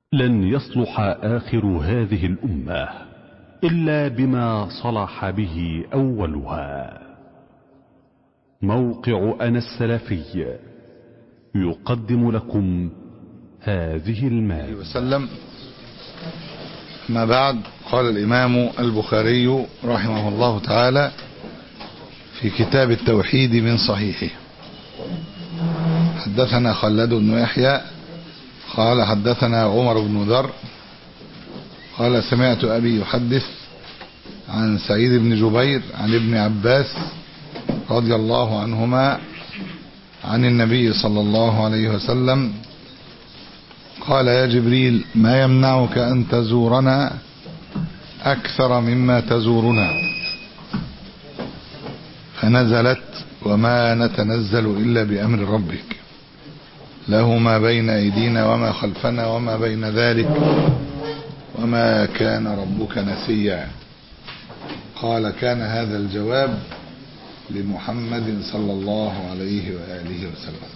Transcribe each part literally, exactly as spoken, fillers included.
لن يصلح آخر هذه الأمة إلا بما صلح به أولها. موقع أنا السلفي يقدم لكم هذه المادة. وسلم. ما بعد، قال الإمام البخاري رحمه الله تعالى في كتاب التوحيد من صحيحه: حدثنا خلاد بن يحيى قال حدثنا عمر بن ذر قال سمعت أبي يحدث عن سعيد بن جبير عن ابن عباس رضي الله عنهما عن النبي صلى الله عليه وسلم قال: يا جبريل، ما يمنعك أن تزورنا أكثر مما تزورنا؟ فنزلت: وما نتنزل إلا بأمر ربك، له ما بين أيدينا وما خلفنا وما بين ذلك، وما كان ربك نسيا. قال: كان هذا الجواب لمحمد صلى الله عليه وآله وسلم.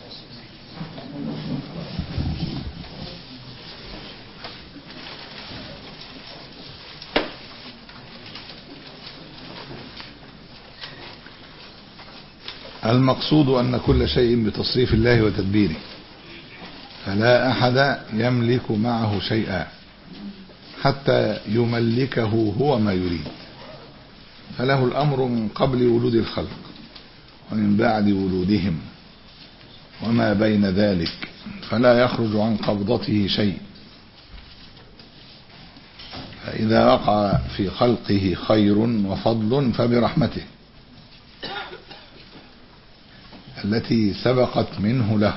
المقصود أن كل شيء بتصريف الله وتدبيره، فلا أحد يملك معه شيئا حتى يملكه هو ما يريد، فله الأمر من قبل ولود الخلق ومن بعد ولودهم وما بين ذلك، فلا يخرج عن قبضته شيء. فإذا وقع في خلقه خير وفضل فبرحمته التي سبقت منه له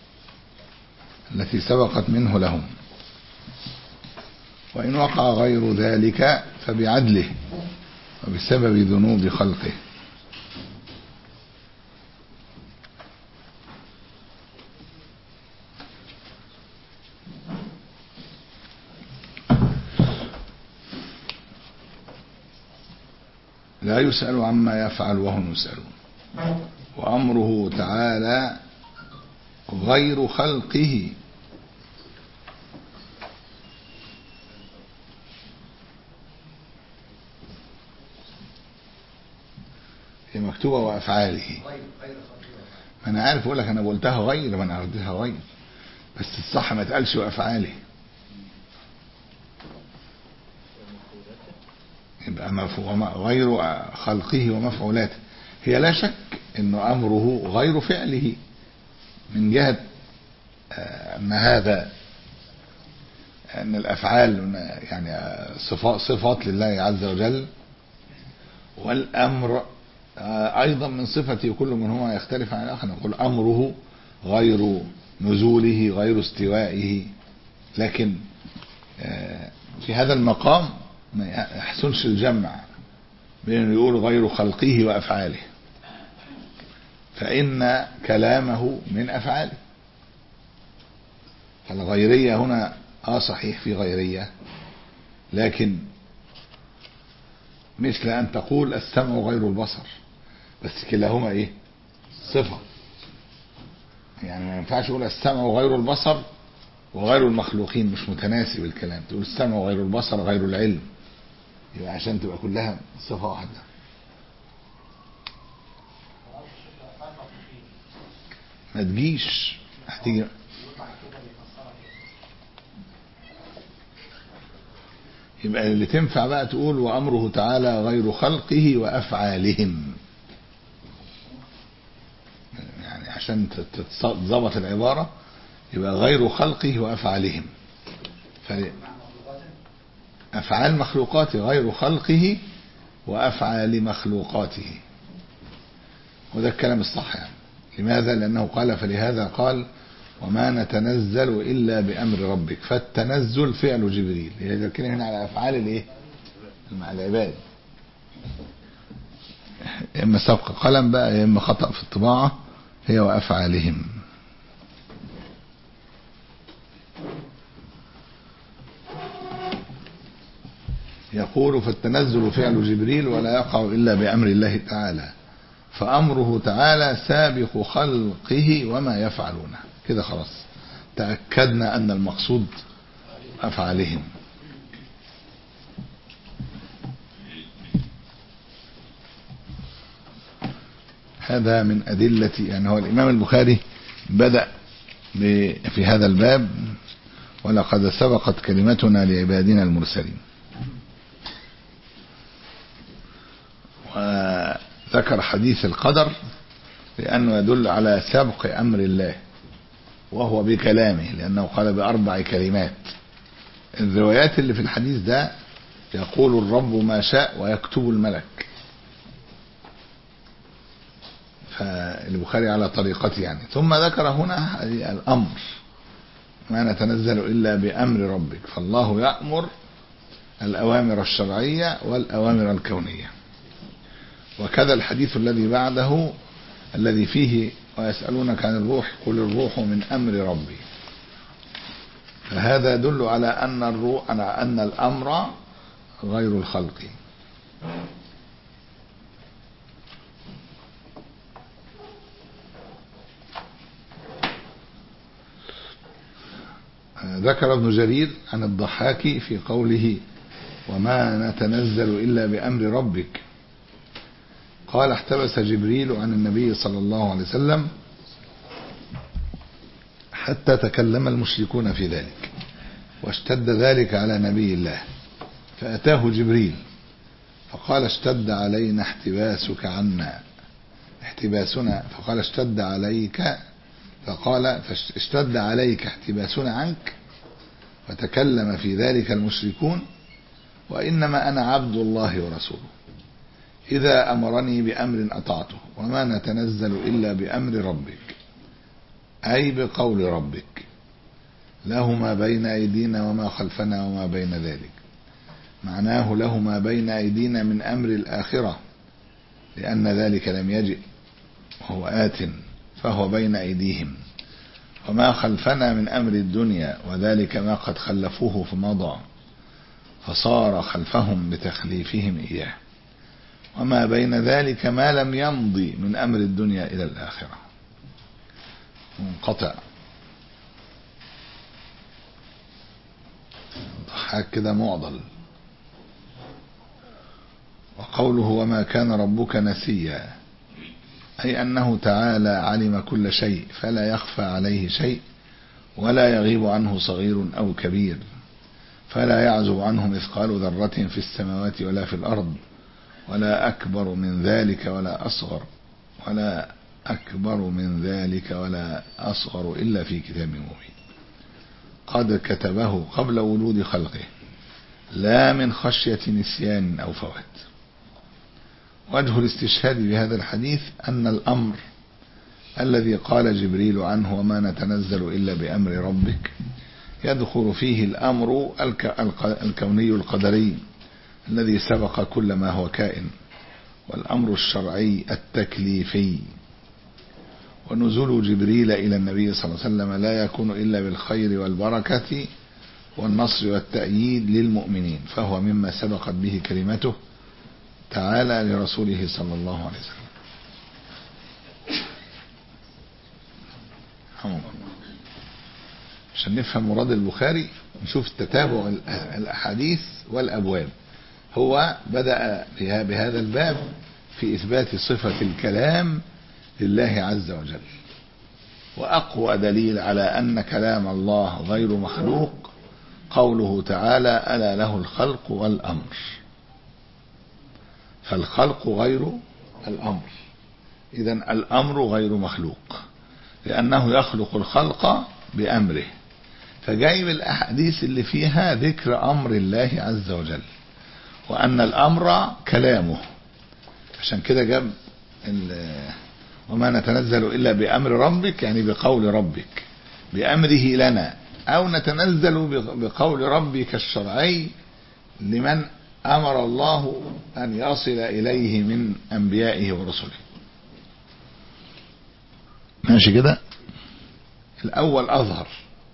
التي سبقت منه لهم، وإن وقع غير ذلك فبعدله وبسبب ذنوب خلقه. لا يسأل عما يفعل وهم يسألون، وأمره تعالى غير خلقه هي مكتوبة وأفعاله. ما أنا عارف أقول لك، أنا قلتها غير، ما أنا قلتها غير، بس الصح ما تقالش وأفعاله، يبقى غير خلقه ومفعولاته. هي لا شك إنه أمره غير فعله، من جهة أن هذا أن الأفعال يعني صفات صفات لله عز وجل، والأمر أيضا من صفته كل منهما يختلف عن الآخر. نقول أمره غير نزوله غير استوائه، لكن في هذا المقام ما يحسنش الجمع بين يقول غير خلقه وأفعاله، فإن كلامه من أفعاله. فالغيرية هنا آه صحيح في غيرية، لكن مثل أن تقول السمع غير البصر، بس كلاهما إيه؟ صفة. يعني ما ينفعش تقول السمع غير البصر وغير المخلوقين، مش متناسب الكلام. تقول السمع غير البصر غير العلم، يبقى عشان تبقى كلها صفة واحدة. ما تجيش هتيجي يبقى اللي تنفع بقى تقول وأمره تعالى غير خلقه وأفعالهم، يعني عشان تتظبط العبارة يبقى غير خلقه وأفعالهم. أفعال مخلوقاته غير خلقه وأفعال مخلوقاته، وده الكلام الصح. يعني لماذا؟ لأنه قال فلهذا قال وما نتنزل إلا بأمر ربك، فالتنزل فعل جبريل. يذكرنا هنا على أفعال الايه؟ مع العباد، إما سبق قلم بقى، إما خطأ في الطباعة، هي وأفعالهم. يقول فالتنزل فعل جبريل ولا يقع إلا بأمر الله تعالى، فأمره تعالى سابق خلقه وما يفعلونه. كده خلاص تأكدنا أن المقصود أفعالهم. هذا من أدلة، يعني هو الإمام البخاري بدأ في هذا الباب ولقد سبقت كلمتنا لعبادنا المرسلين، وذكر حديث القدر لأنه يدل على سبق أمر الله وهو بكلامه، لأنه قال بأربع كلمات. الروايات اللي في الحديث ده يقول الرب ما شاء ويكتب الملك، فالبخاري على طريقته يعني. ثم ذكر هنا الأمر، ما نتنزل إلا بأمر ربك، فالله يأمر الأوامر الشرعية والأوامر الكونية. وكذا الحديث الذي بعده الذي فيه ويسألونك عن الروح قل الروح من أمر ربي، فهذا يدل على أن الروح على أن الأمر غير الخلق. ذكر ابن جرير عن الضحاك في قوله وما نتنزل إلا بأمر ربك، قال احتبس جبريل عن النبي صلى الله عليه وسلم حتى تكلم المشركون في ذلك، واشتد ذلك على نبي الله، فأتاه جبريل فقال اشتد علينا احتباسك عنا احتباسنا فقال اشتد عليك فقال اشتد عليك احتباسنا عنك، وتكلم في ذلك المشركون، وإنما أنا عبد الله ورسوله، إذا أمرني بأمر أطعته، وما نتنزل إلا بأمر ربك، أي بقول ربك، له ما بين أيدينا وما خلفنا وما بين ذلك. معناه له ما بين أيدينا من أمر الآخرة، لأن ذلك لم يجئ وهو آت فهو بين أيديهم، وما خلفنا من أمر الدنيا، وذلك ما قد خلفوه فمضى فصار خلفهم بتخليفهم إياه، وما بين ذلك ما لم يمضي من أمر الدنيا إلى الآخرة منقطع. ضحاك كده معضل. وقوله وما كان ربك نسيا، أي أنه تعالى علم كل شيء فلا يخفى عليه شيء، ولا يغيب عنه صغير أو كبير، فلا يعزب عنه مثقال ذرة في السماوات ولا في الأرض، ولا أكبر من ذلك ولا أصغر ولا أكبر من ذلك ولا أصغر إلا في كتاب مبين قد كتبه قبل ولود خلقه، لا من خشية نسيان أو فوات. وجه الاستشهاد بهذا الحديث أن الأمر الذي قال جبريل عنه وما نتنزل إلا بأمر ربك يدخل فيه الأمر الكوني القدري الذي سبق كل ما هو كائن، والأمر الشرعي التكليفي. ونزول جبريل إلى النبي صلى الله عليه وسلم لا يكون إلا بالخير والبركة والنصر والتأييد للمؤمنين، فهو مما سبقت به كلمته تعالى لرسوله صلى الله عليه وسلم. عشان نفهم مراد البخاري نشوف تتابع الأحاديث والأبواب. هو بدأ بهذا الباب في إثبات صفة الكلام لله عز وجل، وأقوى دليل على أن كلام الله غير مخلوق قوله تعالى ألا له الخلق والأمر، فالخلق غير الأمر، إذن الأمر غير مخلوق لأنه يخلق الخلق بأمره، فجايب الأحاديث اللي فيها ذكر أمر الله عز وجل وأن الأمر كلامه. عشان كده جاب وما نتنزل إلا بأمر ربك، يعني بقول ربك بأمره لنا، أو نتنزل بقول ربك الشرعي لمن أمر الله أن يصل إليه من أنبيائه ورسله. ماشي كده؟ الأول أظهر،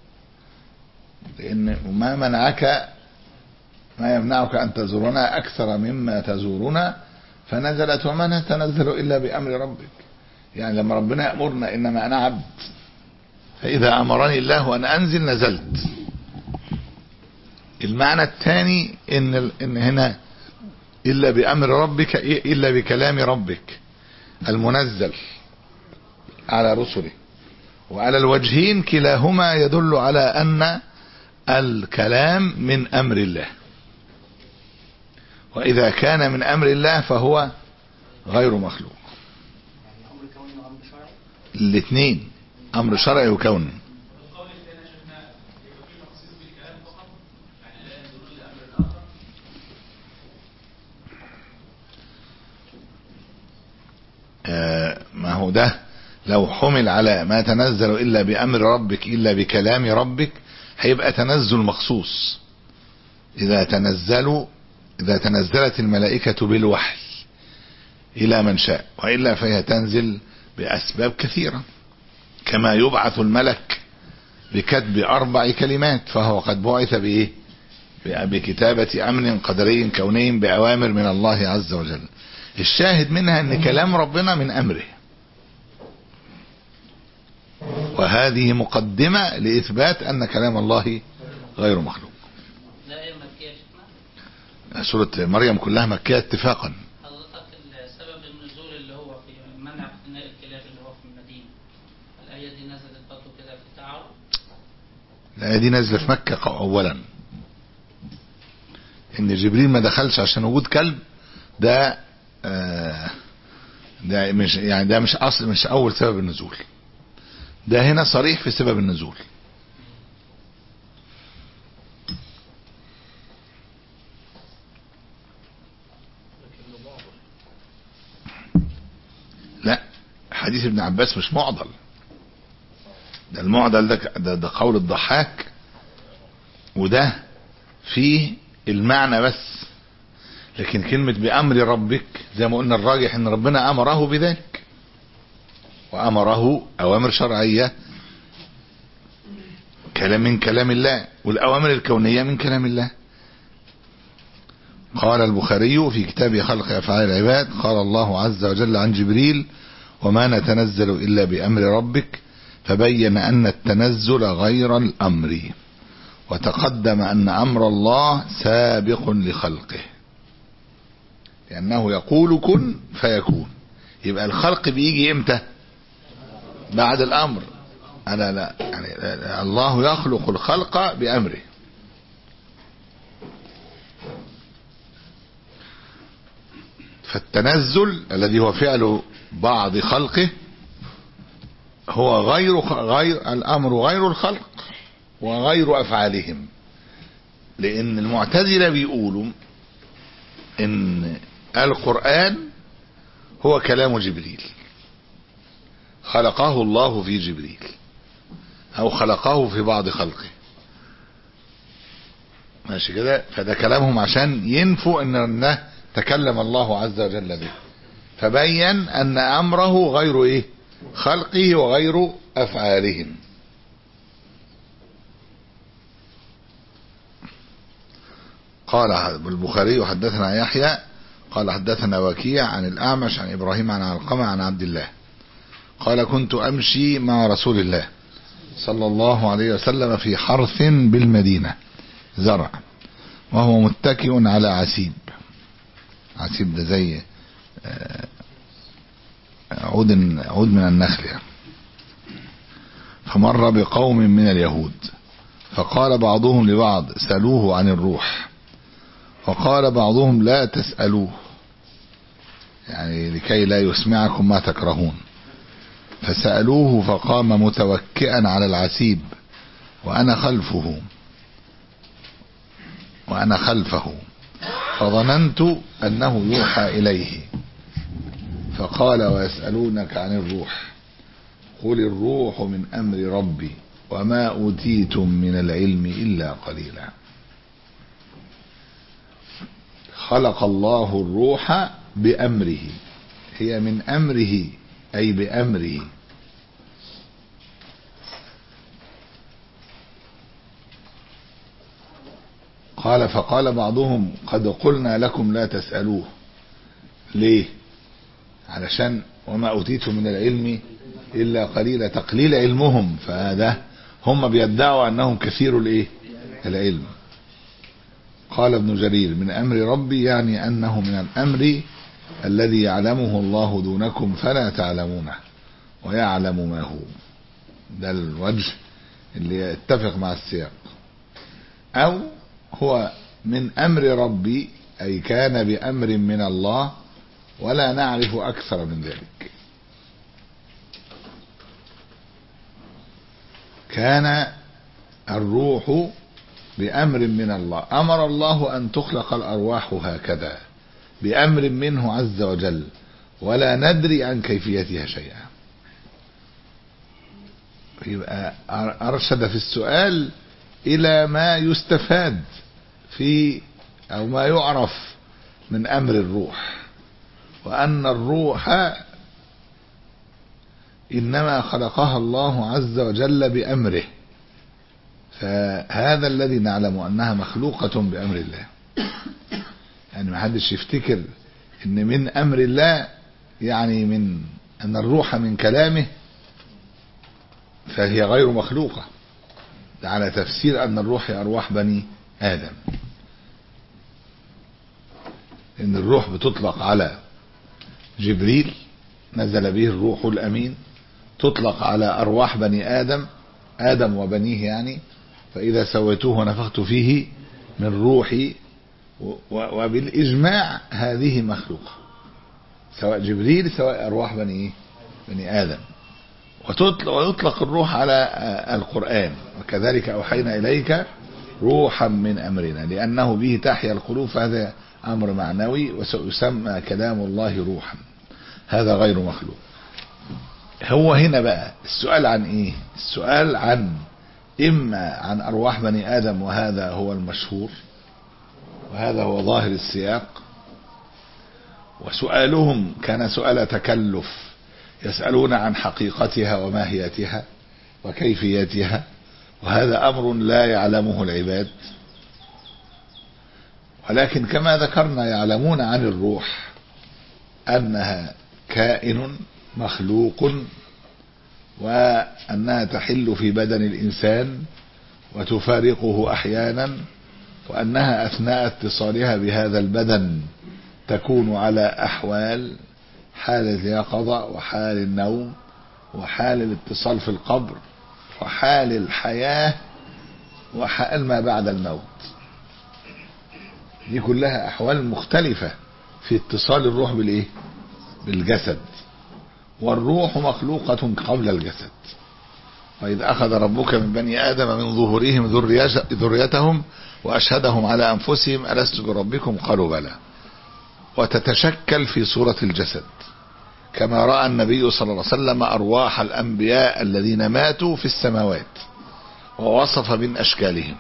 لأن ما منعك ما يمنعك أن تزورنا أكثر مما تزورنا، فنزلت وما نتنزل إلا بأمر ربك. يعني لما ربنا يأمرنا إنما أنا عبد، فإذا أمرني الله أن أنزل نزلت، المعنى الثاني ان ان هنا الا بامر ربك الا بكلام ربك المنزل على رسله، وعلى الوجهين كلاهما يدل على ان الكلام من امر الله، واذا كان من امر الله فهو غير مخلوق. الاثنين امر شرعي وكوني. آه ما هو ده لو حمل على ما تنزل الا بامر ربك الا بكلام ربك هيبقى تنزل مخصوص. اذا تنزلوا اذا تنزلت الملائكة بالوحي الى من شاء، والا فهي تنزل باسباب كثيرة، كما يبعث الملك بكتب اربع كلمات، فهو قد بعث بايه؟ بكتابة امر قدري كوني باوامر من الله عز وجل. الشاهد منها ان كلام ربنا من امره، وهذه مقدمة لاثبات ان كلام الله غير مخلوق. سورة مريم كلها مكية اتفاقا. حضرتك السبب النزول اللي هو في منع اقتناء الكلاب اللي هو في المدينة، الآية دي نزلت برضه كده في التعارض؟ الآية دي نزلت في مكة اولا، ان جبريل ما دخلش عشان وجود كلب، ده آه ده مش يعني ده مش اصل مش اول سبب النزول، ده هنا صريح في سبب النزول. لا، حديث ابن عباس مش معضل، ده المعضل ده ده, ده قول الضحاك، وده فيه المعنى بس، لكن كلمة بأمر ربك زي ما قلنا الراجح ان ربنا امره بذلك، وامره اوامر شرعية كلام من كلام الله، والاوامر الكونية من كلام الله. قال البخاري في كتاب خلق افعال العباد قال الله عز وجل عن جبريل وما نتنزل الا بامر ربك، فبين ان التنزل غير الامر، وتقدم ان امر الله سابق لخلقه، لأنه يقول كن فيكون. يبقى الخلق بيجي امتى؟ بعد الأمر. أنا لا يعني الله يخلق الخلق بأمره. فالتنزل الذي هو فعل بعض خلقه هو غير غير الأمر غير الخلق وغير أفعالهم، لأن المعتزلة بيقولوا إن القرآن هو كلام جبريل، خلقه الله في جبريل او خلقه في بعض خلقه، ماشي كده؟ فده كلامهم عشان ينفوا ان تكلم الله عز وجل به، فبين ان امره غير ايه؟ خلقه وغير افعالهم. قال البخاري حدثنا يحيى قال حدثنا وكيع عن الأعمش عن إبراهيم عن علقمة عن عبد الله قال كنت أمشي مع رسول الله صلى الله عليه وسلم في حرث بالمدينة زرع، وهو متكئ على عسيب. عسيب ده زي عود عود من النخل يعني. فمر بقوم من اليهود فقال بعضهم لبعض سألوه عن الروح، وقال بعضهم لا تسألوه يعني لكي لا يسمعكم ما تكرهون. فسألوه فقام متوكئا على العسيب وأنا خلفه وأنا خلفه فظننت أنه يوحى إليه، فقال ويسألونك عن الروح قل الروح من أمر ربي وما أوتيتم من العلم إلا قليلا. خلق الله الروح بأمره، هي من أمره أي بأمره. قال فقال بعضهم قد قلنا لكم لا تسألوه. ليه؟ علشان وما أوتيتم من العلم إلا قليلا، تقليل علمهم، فهذا هم بيدعوا أنهم كثير الإيه؟ العلم. قال ابن جرير من أمر ربي يعني أنه من الأمر الذي يعلمه الله دونكم فلا تعلمونه ويعلم ما هو. ده الوجه اللي يتفق مع السياق. أو هو من أمر ربي أي كان بأمر من الله ولا نعرف أكثر من ذلك. كان الروح بأمر من الله، أمر الله أن تخلق الأرواح هكذا بأمر منه عز وجل ولا ندري عن كيفيتها شيئا. يبقى أرشد في السؤال إلى ما يستفاد في أو ما يعرف من أمر الروح، وأن الروح إنما خلقها الله عز وجل بأمره، فهذا الذي نعلم أنها مخلوقة بأمر الله. يعني ما حدش يفتكر إن من أمر الله يعني من أن الروح من كلامه فهي غير مخلوقة. ده على تفسير أن الروح هي أرواح بني آدم، إن الروح بتطلق على جبريل نزل به الروح الأمين، تطلق على أرواح بني آدم آدم وبنيه يعني، فإذا سويتوه ونفخت فيه من روحي، وبالإجماع هذه مخلوقة سواء جبريل سواء أرواح بني بني آدم. ويطلق الروح على القرآن، وكذلك أوحينا إليك روحا من أمرنا لأنه به تحيا القلوب، فهذا أمر معنوي وسيسمى كلام الله روحا، هذا غير مخلوق. هو هنا بقى السؤال عن إيه؟ السؤال عن إما عن أرواح بني آدم، وهذا هو المشهور وهذا هو ظاهر السياق، وسؤالهم كان سؤال تكلف، يسألون عن حقيقتها وماهيتها وكيفيتها، وهذا أمر لا يعلمه العباد. ولكن كما ذكرنا يعلمون عن الروح أنها كائن مخلوق، وأنها تحل في بدن الإنسان وتفارقه أحيانا، وأنها أثناء اتصالها بهذا البدن تكون على أحوال: حال اليقظة وحال النوم وحال الاتصال في القبر وحال الحياة وحال ما بعد الموت. دي كلها أحوال مختلفة في اتصال الروح بالإيه؟ بالجسد. والروح مخلوقة قبل الجسد. وإذ أخذ ربك من بني آدم من ظهورهم ذريتهم وأشهدهم على أنفسهم ألست بربكم قالوا بلى. وتتشكل في صورة الجسد، كما رأى النبي صلى الله عليه وسلم أرواح الأنبياء الذين ماتوا في السماوات ووصف من أشكالهم.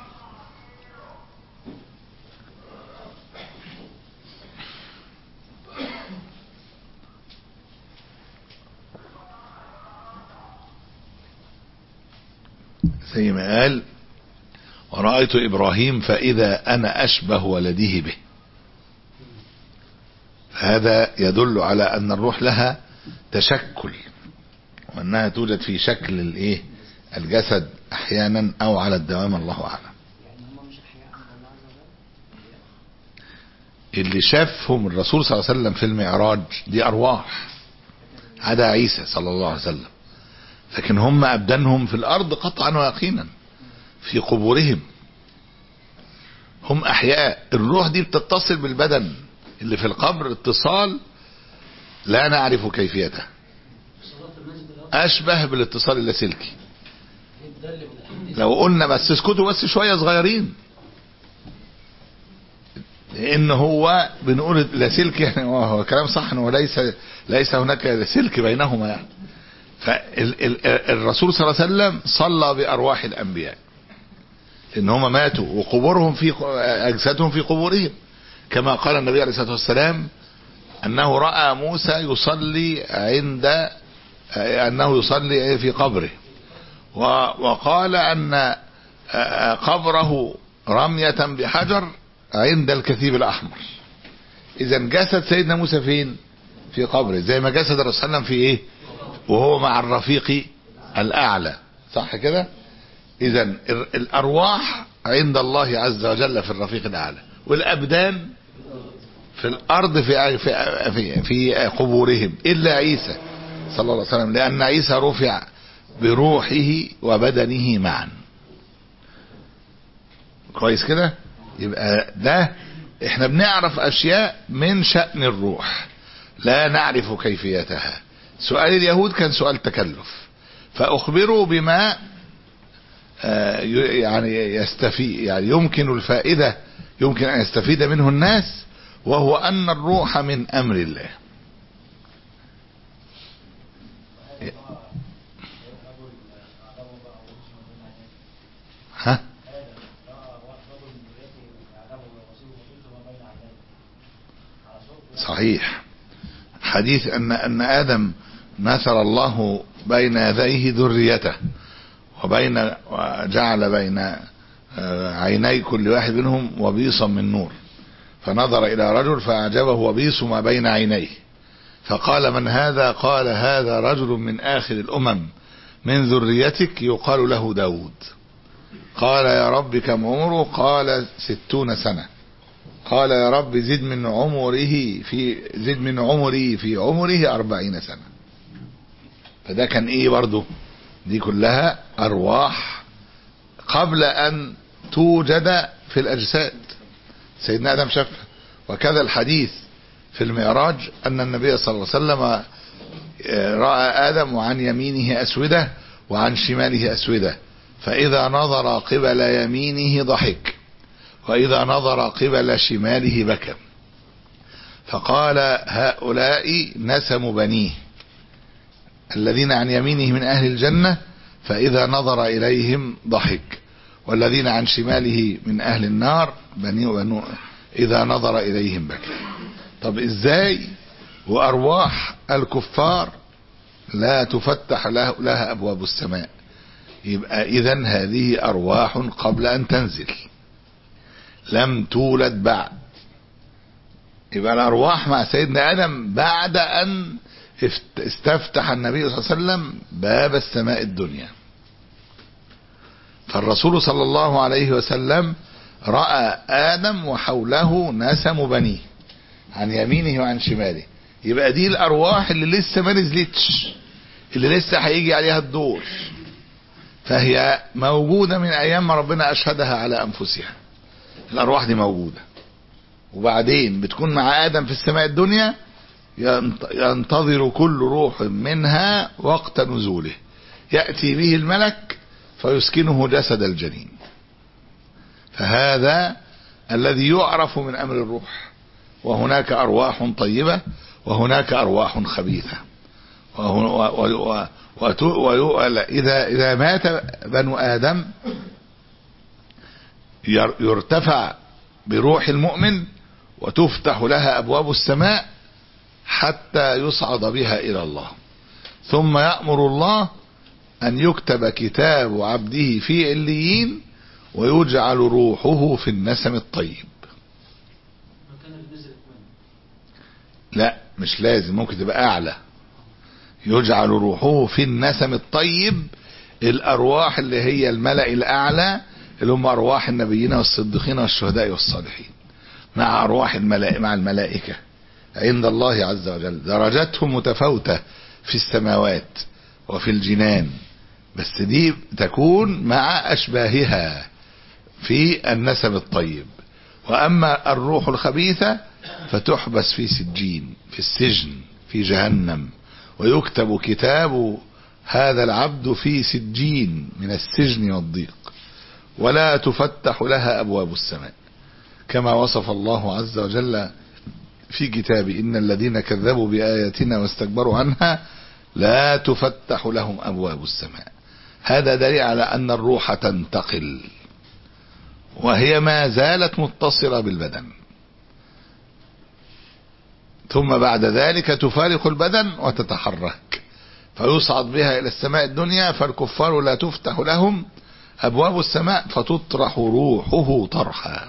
زي ما قال: ورأيت إبراهيم فإذا أنا أشبه ولده به. هذا يدل على أن الروح لها تشكل، وأنها توجد في شكل الإيه؟ الجسد أحيانا أو على الدوام، الله أعلم. اللي شافهم الرسول صلى الله عليه وسلم في المعراج دي أرواح، عدا عيسى صلى الله عليه وسلم، لكن هم أبدانهم في الأرض قطعا ويقينا في قبورهم، هم أحياء. الروح دي بتتصل بالبدن اللي في القبر اتصال لا نعرف كيفيته، أشبه بالاتصال اللاسلكي. لو قلنا بس اسكتوا بس شوية صغيرين، لأن هو بنقول لاسلكي يعني هو كلام صح، انه ليس ليس هناك سلك بينهما يعني. فالرسول صلى الله عليه وسلم صلى بأرواح الأنبياء لأن هم ماتوا وقبورهم في أجسادهم في قبورهم، كما قال النبي عليه الصلاة والسلام أنه رأى موسى يصلي عند أنه يصلي في قبره، وقال أن قبره رمية بحجر عند الكثيب الأحمر. إذا جسد سيدنا موسى فين؟ في قبره، زي ما جسد الرسول صلى الله عليه وسلم في إيه؟ وهو مع الرفيق الأعلى، صح كده؟ إذا الأرواح عند الله عز وجل في الرفيق الأعلى، والأبدان في الأرض في في في, في قبورهم إلا عيسى صلى الله عليه وسلم، لأن عيسى رفع بروحه وبدنه معا. كويس كده؟ يبقى ده احنا بنعرف أشياء من شأن الروح لا نعرف كيفيتها. سؤال اليهود كان سؤال تكلف، فأخبروا بما يعني يستفيد، يعني يمكن الفائدة، يمكن أن يستفيد منه الناس، وهو أن الروح من أمر الله. ها؟ صحيح. حديث أن أن آدم نثر الله بين يديه ذريته، وبين وجعل بين عيني كل واحد منهم وبيصا من نور، فنظر إلى رجل فأعجبه وبيص ما بين عينيه، فقال من هذا؟ قال هذا رجل من آخر الأمم من ذريتك يقال له داود. قال يا رب كم عمره؟ قال ستون سنة. قال يا رب زد من عمره في زد من عمري في عمره أربعين سنة. فده كان ايه برضو؟ دي كلها أرواح قبل أن توجد في الأجساد، سيدنا آدم شافها. وكذا الحديث في المعراج أن النبي صلى الله عليه وسلم رأى آدم وعن يمينه أسودة وعن شماله أسودة، فإذا نظر قبل يمينه ضحك وإذا نظر قبل شماله بكى، فقال هؤلاء نسم بنيه الذين عن يمينه من أهل الجنة، فإذا نظر إليهم ضحك، والذين عن شماله من أهل النار بني وبنو إذا نظر إليهم بكى. طب إزاي وأرواح الكفار لا تفتح لها أبواب السماء؟ يبقى إذن هذه أرواح قبل أن تنزل، لم تولد بعد. يبقى الأرواح مع سيدنا آدم بعد أن استفتح النبي صلى الله عليه وسلم باب السماء الدنيا. فالرسول صلى الله عليه وسلم رأى آدم وحوله نسم بنيه عن يمينه وعن شماله. يبقى دي الأرواح اللي لسه ما نزلتش، اللي لسه هيجي عليها الدور، فهي موجودة من أيام ما ربنا أشهدها على أنفسها. الأرواح دي موجودة، وبعدين بتكون مع آدم في السماء الدنيا، ينتظر كل روح منها وقت نزوله، يأتي به الملك فيسكنه جسد الجنين. فهذا الذي يعرف من أمر الروح. وهناك أرواح طيبة وهناك أرواح خبيثة. وإذا إذا مات بنو آدم يرتفع بروح المؤمن وتفتح لها أبواب السماء حتى يصعد بها إلى الله، ثم يأمر الله أن يكتب كتاب عبده في عليين ويجعل روحه في النسم الطيب. لا مش لازم، ممكن تبقى أعلى. يجعل روحه في النسم الطيب، الأرواح اللي هي الملأ الأعلى اللي هم أرواح النبيين والصديقين والشهداء والصالحين، مع أرواح الملائكة مع الملائكة عند الله عز وجل. درجاتهم متفاوتة في السماوات وفي الجنان، بس دي تكون مع أشباهها في النسم الطيب. وأما الروح الخبيثة فتحبس في سجين، في السجن في جهنم، ويكتب كتاب هذا العبد في سجين من السجن والضيق، ولا تفتح لها أبواب السماء، كما وصف الله عز وجل في كتابه إن الذين كذبوا بآياتنا واستكبروا عنها لا تفتح لهم أبواب السماء. هذا دليل على أن الروح تنتقل، وهي ما زالت متصلة بالبدن، ثم بعد ذلك تفارق البدن وتتحرك فيصعد بها إلى السماء الدنيا. فالكفار لا تفتح لهم أبواب السماء فتطرح روحه طرحا.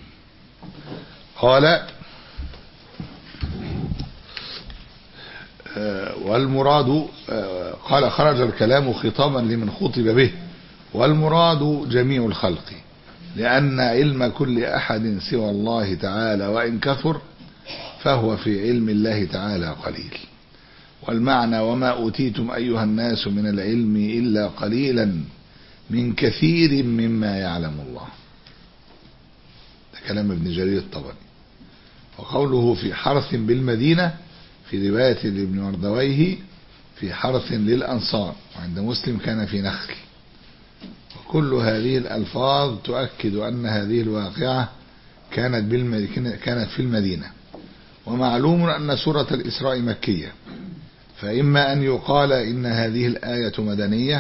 قال والمراد قال خرج الكلام خطابا لمن خطب به، والمراد جميع الخلق، لأن علم كل أحد سوى الله تعالى وإن كثر فهو في علم الله تعالى قليل. والمعنى وما أوتيتم أيها الناس من العلم إلا قليلا من كثير مما يعلم الله. ده كلام ابن جرير الطبري. وقوله في حرث بالمدينة في رواية لابن مردويه في حرث للأنصار، وعند مسلم كان في نخل. وكل هذه الألفاظ تؤكد أن هذه الواقعة كانت بالمدينة كانت في المدينة. ومعلوم أن سورة الإسراء مكية، فإما أن يقال إن هذه الآية مدنية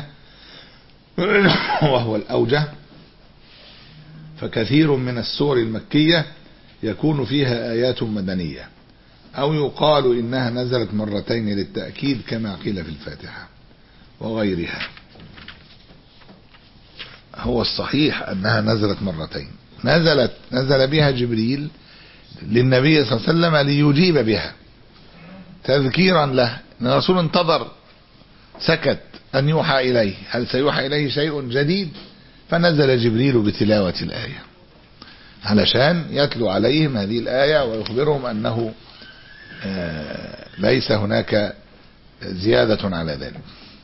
وهو الأوجه، فكثير من السور المكية يكون فيها آيات مدنية، أو يقال إنها نزلت مرتين للتأكيد كما قيل في الفاتحة وغيرها. هو الصحيح أنها نزلت مرتين، نزلت نزل بها جبريل للنبي صلى الله عليه وسلم ليجيب بها تذكيرا له. الرسول انتظر سكت أن يوحى إليه، هل سيوحى إليه شيء جديد؟ فنزل جبريل بتلاوة الآية علشان يتلو عليهم هذه الآية ويخبرهم أنه ليس هناك زيادة على ذلك.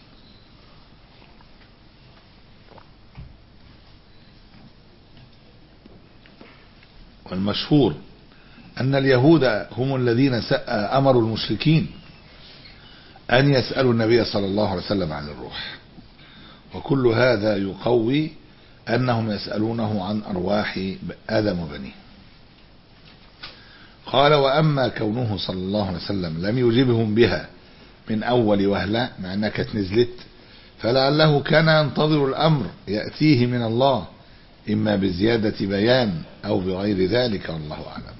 والمشهور أن اليهود هم الذين أمروا المشركين أن يسألوا النبي صلى الله عليه وسلم عن الروح، وكل هذا يقوي أنهم يسألونه عن أرواح آدم وبنيه. قال وأما كونه صلى الله عليه وسلم لم يجيبهم بها من أول وهلة، مع أنها كانت نزلت، فلعله كان ينتظر الأمر يأتيه من الله إما بزيادة بيان أو بغير ذلك، والله أعلم.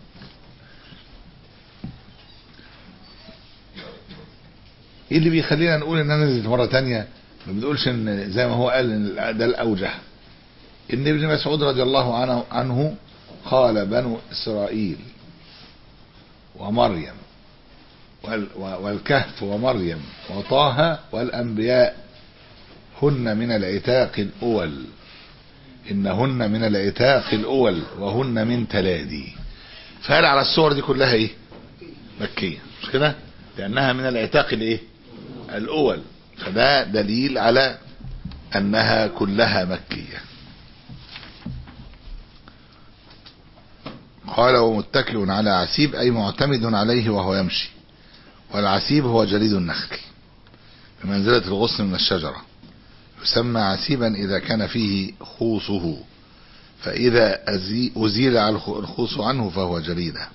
ايه اللي بيخلينا نقول انها نزلت مرة تانية؟ ما بنقولش ان زي ما هو قال ان ده الاوجه. ان ابن مسعود رضي الله عنه, عنه قال بنو اسرائيل ومريم والكهف ومريم وطه والانبياء هن من العتاق الاول، انهن من العتاق الاول وهن من تلادي. فقال على الصور دي كلها ايه؟ مكية، مش كده؟ لانها من العتاق الايه؟ الاول، فده دليل على انها كلها مكية. قال ومتكئ على عسيب اي معتمد عليه وهو يمشي، والعسيب هو جليد النخل بمنزلة الغصن من الشجرة، يسمى عسيبا اذا كان فيه خوصه، فاذا ازيل الخوص عنه فهو جليده.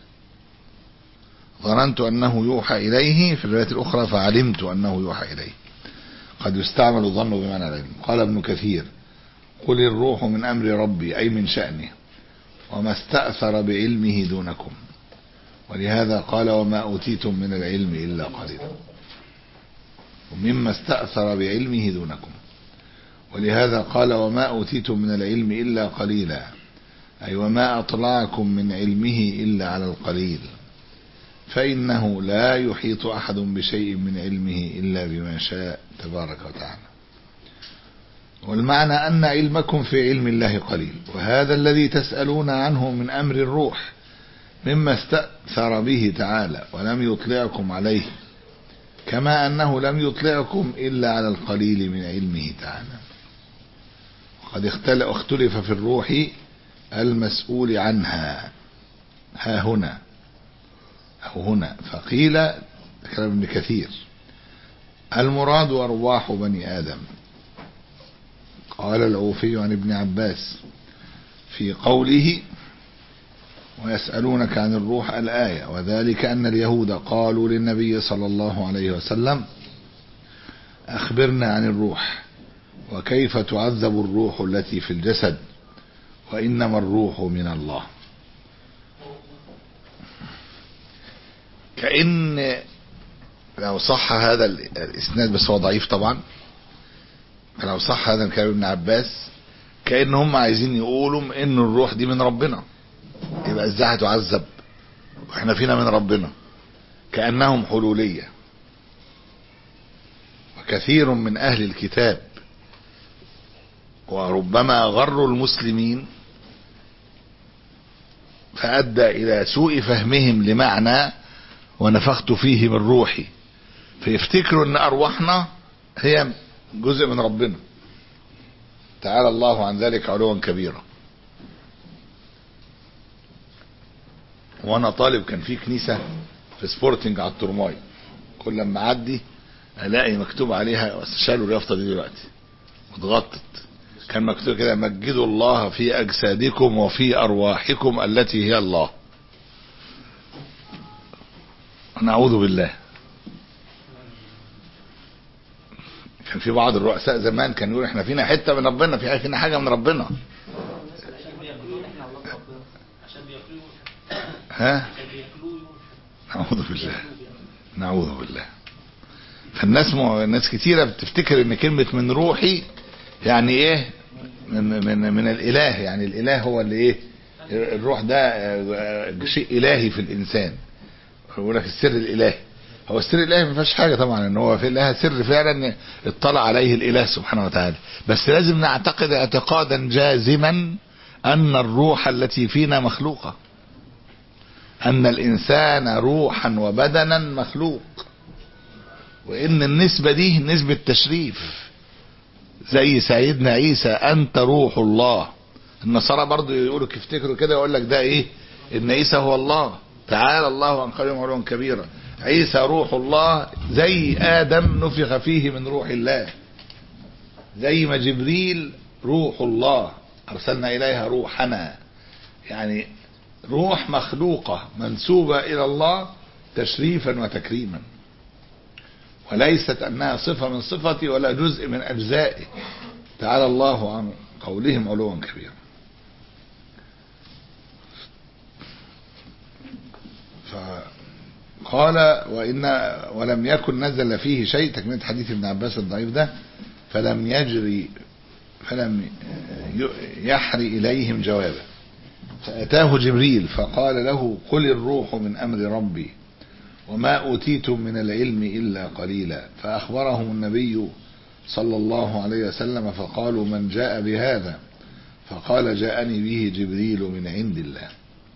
ظننت أنه يوحى إليه في الرواية الأخرى فعلمت أنه يوحى إليه. قد يستعمل الظن بمعنى العلم. قال ابن كثير قل الروح من أمر ربي أي من شأنه، وما استأثر بعلمه دونكم، ولهذا قال وما أوتيتم من العلم إلا قليلا، ومما استأثر بعلمه دونكم، ولهذا قال وما أوتيتم من العلم إلا قليلا، أي وما أطلعكم من علمه إلا على القليل، فإنه لا يحيط أحد بشيء من علمه إلا بما شاء تبارك وتعالى. والمعنى أن علمكم في علم الله قليل، وهذا الذي تسألون عنه من أمر الروح مما استأثر به تعالى ولم يطلعكم عليه، كما أنه لم يطلعكم إلا على القليل من علمه تعالى. وقد اختلف في الروح المسؤول عنها ها هنا أو هنا، فقيل كلام ابن كثير المراد أرواح بني آدم. قال العوفي عن ابن عباس في قوله ويسألونك عن الروح الآية، وذلك أن اليهود قالوا للنبي صلى الله عليه وسلم أخبرنا عن الروح، وكيف تعذب الروح التي في الجسد، وإنما الروح من الله. كأن لو صح هذا الإسناد، بس هو ضعيف طبعا، لو صح هذا الكلام ابن عباس كأن هم عايزين يقولوا إن الروح دي من ربنا، يبقى ازاي تعذب واحنا فينا من ربنا؟ كأنهم حلولية، كثير من أهل الكتاب وربما غروا المسلمين فأدى إلى سوء فهمهم لمعنى ونفخت فيه من روحي، فيفتكروا أن أرواحنا هي جزء من ربنا، تعالى الله عن ذلك علوا كبيرا. وانا طالب كان في كنيسة في سبورتنج على الترماي، كل لما اعدي الاقي مكتوب عليها، بس شالوا اليافطة دي دلوقتي اتغطت، كان مكتوب كده مجدوا الله في اجسادكم وفي ارواحكم التي هي الله. نعوذ بالله. كان في بعض الرؤساء زمان كان يقول احنا فينا حتة من ربنا، في فينا حاجة من ربنا. ها نعوذ بالله نعوذ بالله. فالناس م... الناس كتيرة بتفتكر ان كلمة من روحي يعني ايه، من من من الاله، يعني الاله هو اللي ايه، الروح ده شيء الهي في الانسان، يقول لك السر الالهي. هو السر الالهي ما فيهاش حاجه طبعا، ان هو في لها سر فعلا اطلع عليه الاله سبحانه وتعالى، بس لازم نعتقد اعتقادا جازما ان الروح التي فينا مخلوقه، ان الانسان روحا وبدنا مخلوق، وان النسبه دي نسبه تشريف، زي سيدنا عيسى انت روح الله. النصارى برضو يقولوا يفتكروا كده، يقول لك ده ايه، ان عيسى هو الله، تعالى الله عن قولهم علوا كبيرا. عيسى روح الله، زي آدم نفخ فيه من روح الله، زي ما جبريل روح الله أرسلنا إليها روحنا، يعني روح مخلوقة منسوبة إلى الله تشريفا وتكريما، وليست أنها صفة من صفتي ولا جزء من أجزائي، تعالى الله عن قولهم علوا كبيرا. قال وإن ولم يكن نزل فيه شيء، تكملة حديث ابن عباس الضعيف ده، فلم يجري فلم يحري إليهم جوابا، فأتاه جبريل فقال له قل الروح من أمر ربي وما أوتيتم من العلم إلا قليلا، فأخبرهم النبي صلى الله عليه وسلم فقالوا من جاء بهذا، فقال جاءني به جبريل من عند الله.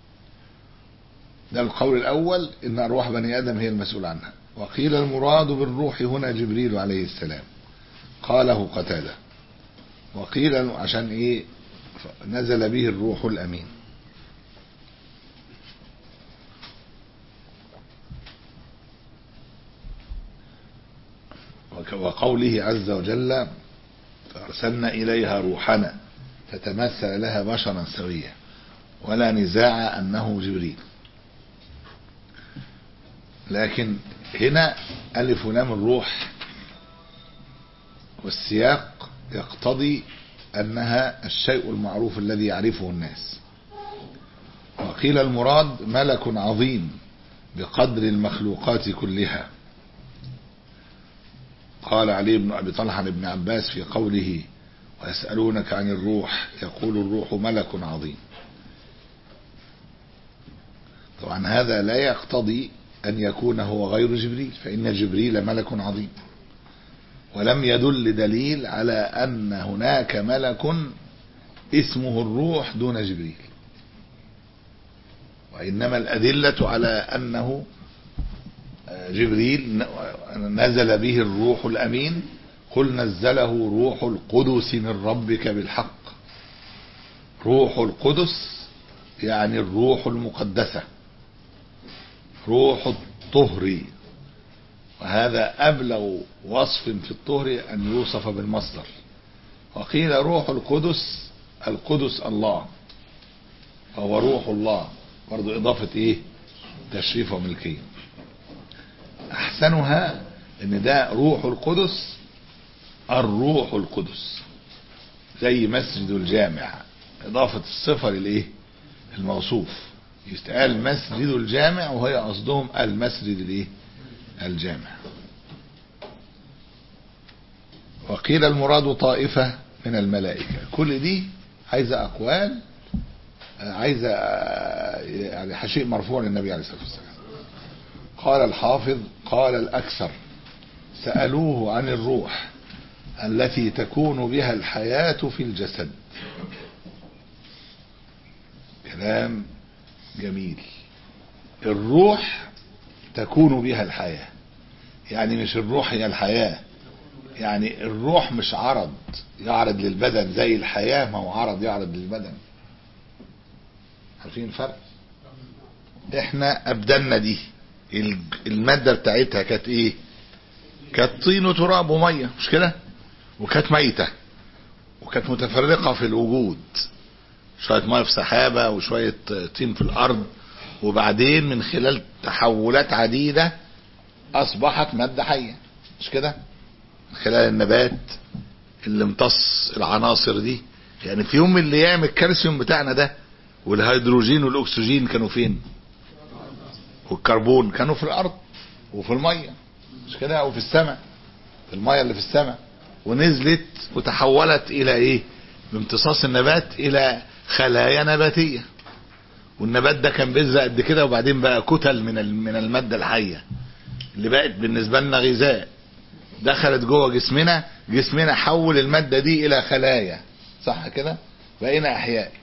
ده القول الأول، إن أرواح بني آدم هي المسؤول عنها. وقيل المراد بالروح هنا جبريل عليه السلام، قاله قتادة. وقيل عشان إيه نزل به الروح الأمين. وقوله عز وجل فأرسلنا إليها روحنا فتمثل لها بشرا سويا، ولا نزاع أنه جبريل. لكن هنا ألف ولام الروح والسياق يقتضي أنها الشيء المعروف الذي يعرفه الناس. وقيل المراد ملك عظيم بقدر المخلوقات كلها. قال علي بن أبي طلحة عن ابن عباس في قوله ويسألونك عن الروح يقول الروح ملك عظيم. طبعا هذا لا يقتضي أن يكون هو غير جبريل، فإن جبريل ملك عظيم، ولم يدل دليل على أن هناك ملك اسمه الروح دون جبريل، وإنما الأدلة على أنه جبريل نزل به الروح الأمين، قل نزله روح القدس من ربك بالحق. روح القدس يعني الروح المقدسة، روح الطهر، وهذا أبلغ وصف في الطهر أن يوصف بالمصدر. وقيل روح القدس القدس الله، فهو روح الله برضو إضافة إيه تشريف وملكية. أحسنها إن ده روح القدس الروح القدس، زي مسجد الجامع إضافة الصفة للإيه الموصوف، يستقال مسجد الجامع وهي قصدهم المسجد الايه الجامع. وقيل المراد طائفة من الملائكة. كل دي عايزة أقوال، عايزة يعني حشيء مرفوع للنبي عليه الصلاة والسلام. قال الحافظ قال الأكثر سألوه عن الروح التي تكون بها الحياة في الجسد. كلام جميل. الروح تكون بها الحياة، يعني مش الروح هي الحياة، يعني الروح مش عرض يعرض للبدن زي الحياة ما هو عرض يعرض للبدن. عارفين الفرق؟ احنا ابداننا دي المادة بتاعتها كانت ايه؟ كانت طين وتراب ومية، مش كده؟ وكانت ميتة وكانت متفرقة في الوجود، شوية مية في سحابة وشوية طين في الارض، وبعدين من خلال تحولات عديدة اصبحت مادة حية، مش كده؟ من خلال النبات اللي امتص العناصر دي. يعني في يوم اللي يعمل الكالسيوم بتاعنا ده والهيدروجين والاكسجين كانوا فين؟ والكربون كانوا في الارض وفي المية، مش كده؟ او في السماء، في المية اللي في السماء، ونزلت وتحولت الى ايه؟ بامتصاص النبات الى خلايا نباتية، والنبات ده كان بيزرع قد كده وبعدين بقى كتل من من المادة الحية اللي بقت بالنسبة لنا غذاء، دخلت جوه جسمنا، جسمنا حول المادة دي الى خلايا، صح كده؟ بقينا احياء.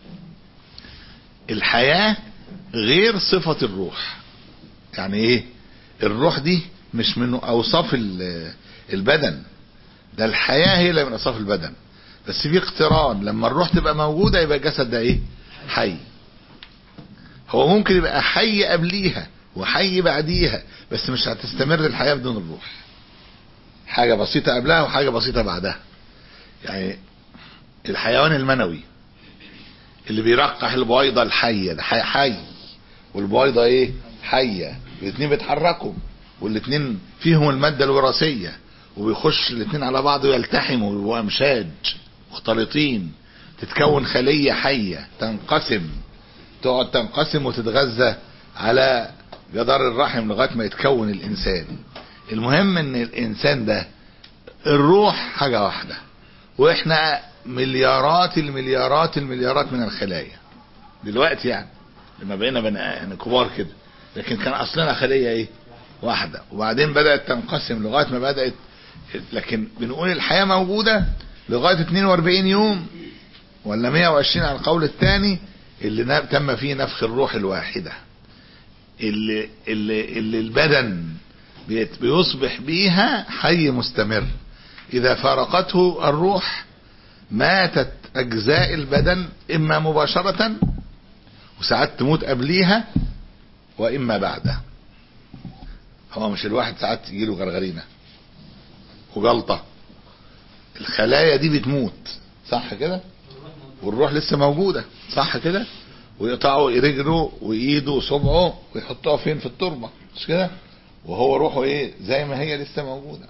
الحياة غير صفة الروح. يعني ايه؟ الروح دي مش من اوصاف البدن، ده الحياة هي اللي من اوصاف البدن، بس في اقتران، لما الروح تبقى موجودة يبقى الجسد ده ايه؟ حي. هو ممكن يبقى حي قبليها وحي بعديها، بس مش هتستمر الحياة بدون الروح. حاجة بسيطة قبلها وحاجة بسيطة بعدها. يعني الحيوان المنوي اللي بيرقح البويضة الحية ده حي, حي والبويضة ايه؟ حية، الاثنين بيتحركوا والاثنين فيهم المادة الوراثية، وبيخش الاثنين على بعض ويلتحموا ويبقوا امشاج مختلطين، تتكون خلية حية تنقسم، تقعد تنقسم وتتغذى على جدار الرحم لغاية ما يتكون الانسان. المهم ان الانسان ده الروح حاجة واحدة، واحنا مليارات المليارات المليارات من الخلايا دلوقتي، يعني لما بقينا بني يعني كبار كده، لكن كان اصلنا خلية ايه؟ واحدة، وبعدين بدأت تنقسم لغاية ما بدأت. لكن بنقول الحياة موجودة لغاية اتنين واربعين يوم ولا مية وعشرين على القول الثاني اللي تم فيه نفخ الروح الواحدة، اللي, اللي, اللي البدن بيصبح بيها حي مستمر. اذا فارقته الروح ماتت اجزاء البدن، اما مباشرة وساعات تموت قبليها واما بعدها. هو مش الواحد ساعات تجيله غرغرينة وجلطة، الخلايا دي بتموت، صح كده؟ والروح لسه موجودة، صح كده؟ ويقطعوا رجله وايده وصبعه ويحطوها فين؟ في التربة، مش كده؟ وهو روحه ايه؟ زي ما هي لسه موجودة.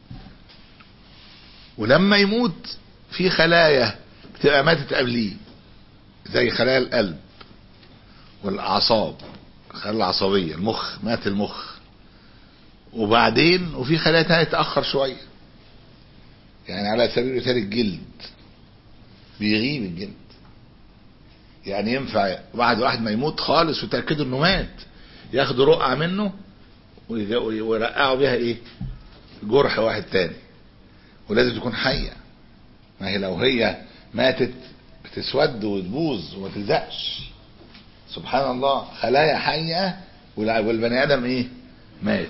ولما يموت في خلايا بتبقى ماتت قبليه، زي خلايا القلب والاعصاب، الخلايا العصبية، المخ، مات المخ. وبعدين وفي خلايا تانية تأخر شوية، يعني على سبيل المثال الجلد بيغيب الجلد. يعني ينفع بعد واحد ما يموت خالص وتأكدوا انه مات ياخدوا رقعة منه ويرقعوا بيها ايه؟ جرح واحد تاني، ولازم تكون حية. ما هي لو هي ماتت بتسود وتبوظ وما تلزقش. سبحان الله، خلايا حية والبني ادم ايه؟ مات.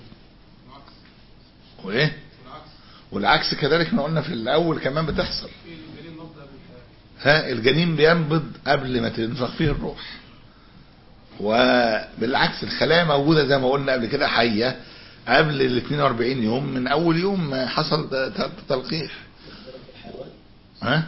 وايه؟ والعكس كذلك احنا قلنا في الاول كمان بتحصل. ها الجنين بينبض قبل ما تنفخ فيه الروح، وبالعكس الخلايا موجودة زي ما قلنا قبل كده حية قبل ال اتنين واربعين يوم من اول يوم حصل تلقيح. ها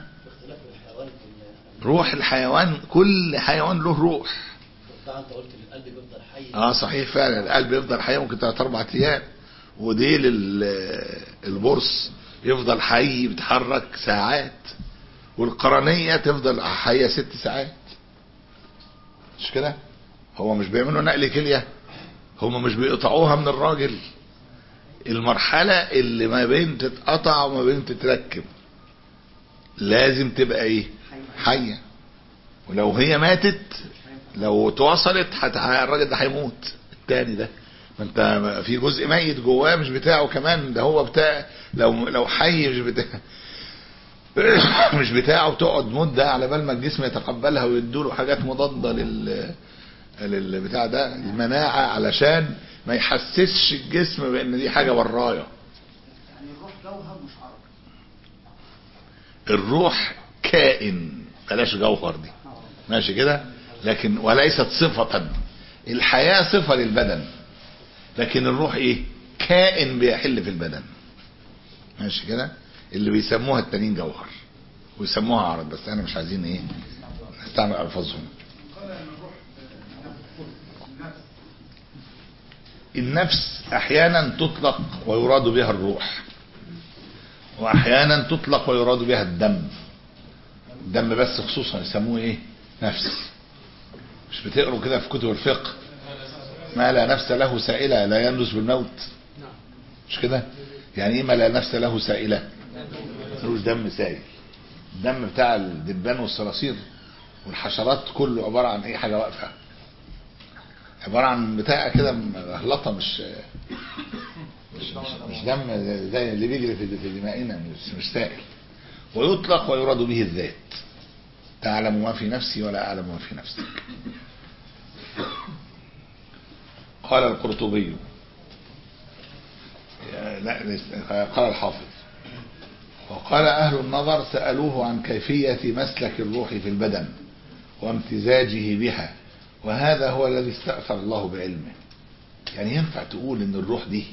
روح الحيوان، كل حيوان له روح. انت قلت القلب بيفضل حي. اه صحيح فعلا، القلب بيفضل حي ممكن ثلاث اربع ايام، وديل البرص يفضل حي بيتحرك ساعات، والقرنية تفضل حية ست ساعات، مش كده؟ هو مش بيعملوا نقل كلية، هم مش بيقطعوها من الراجل. المرحلة اللي ما بين تتقطع وما بين تتركب لازم تبقى ايه؟ حية. ولو هي ماتت، لو تواصلت الراجل ده هيموت، التاني ده ما انت في جزء ميت جواه مش بتاعه كمان، ده هو بتاع، لو لو حي مش بتاع مش بتاعه، بتقعد مده على بال ما الجسم يتقبلها ويدوله حاجات مضاده لل للبتاع ده، المناعه، علشان ما يحسسش الجسم بان دي حاجه ورايا. يعني الروح جوهر مش عرض. الروح كائن، بلاش جوهر دي، ماشي كده، لكن وليست صفة. الحياة صفة للبدن، لكن الروح ايه؟ كائن بيحل في البدن، ماشي كده، اللي بيسموها التانيين جوهر ويسموها عرض، بس انا مش عايزين ايه نستعمل الفاظهم. النفس احيانا تطلق ويراد بها الروح، واحيانا تطلق ويراد بها الدم. الدم بس خصوصا يسموه ايه؟ نفس. مش بتقروا كده في كتب الفقه ما لا نفس له سائلة لا يندس بالموت؟ مش كده؟ يعني ايه ما لا نفس له سائلة؟ ملوش دم سائل. الدم بتاع الدبان والصراصير والحشرات كله عبارة عن اي حاجة واقفة، عبارة عن بتاع كده مهلطة، مش مش, مش, مش دم زي اللي بيجري في دمائنا، مش, مش سائل. ويطلق ويراد به الذات، تعلم ما في نفسي ولا أعلم ما في نفسك. قال القرطبي، لا قال الحافظ، وقال أهل النظر سألوه عن كيفية مسلك الروح في البدن وامتزاجه بها، وهذا هو الذي استأثر الله بعلمه. يعني ينفع تقول ان الروح دي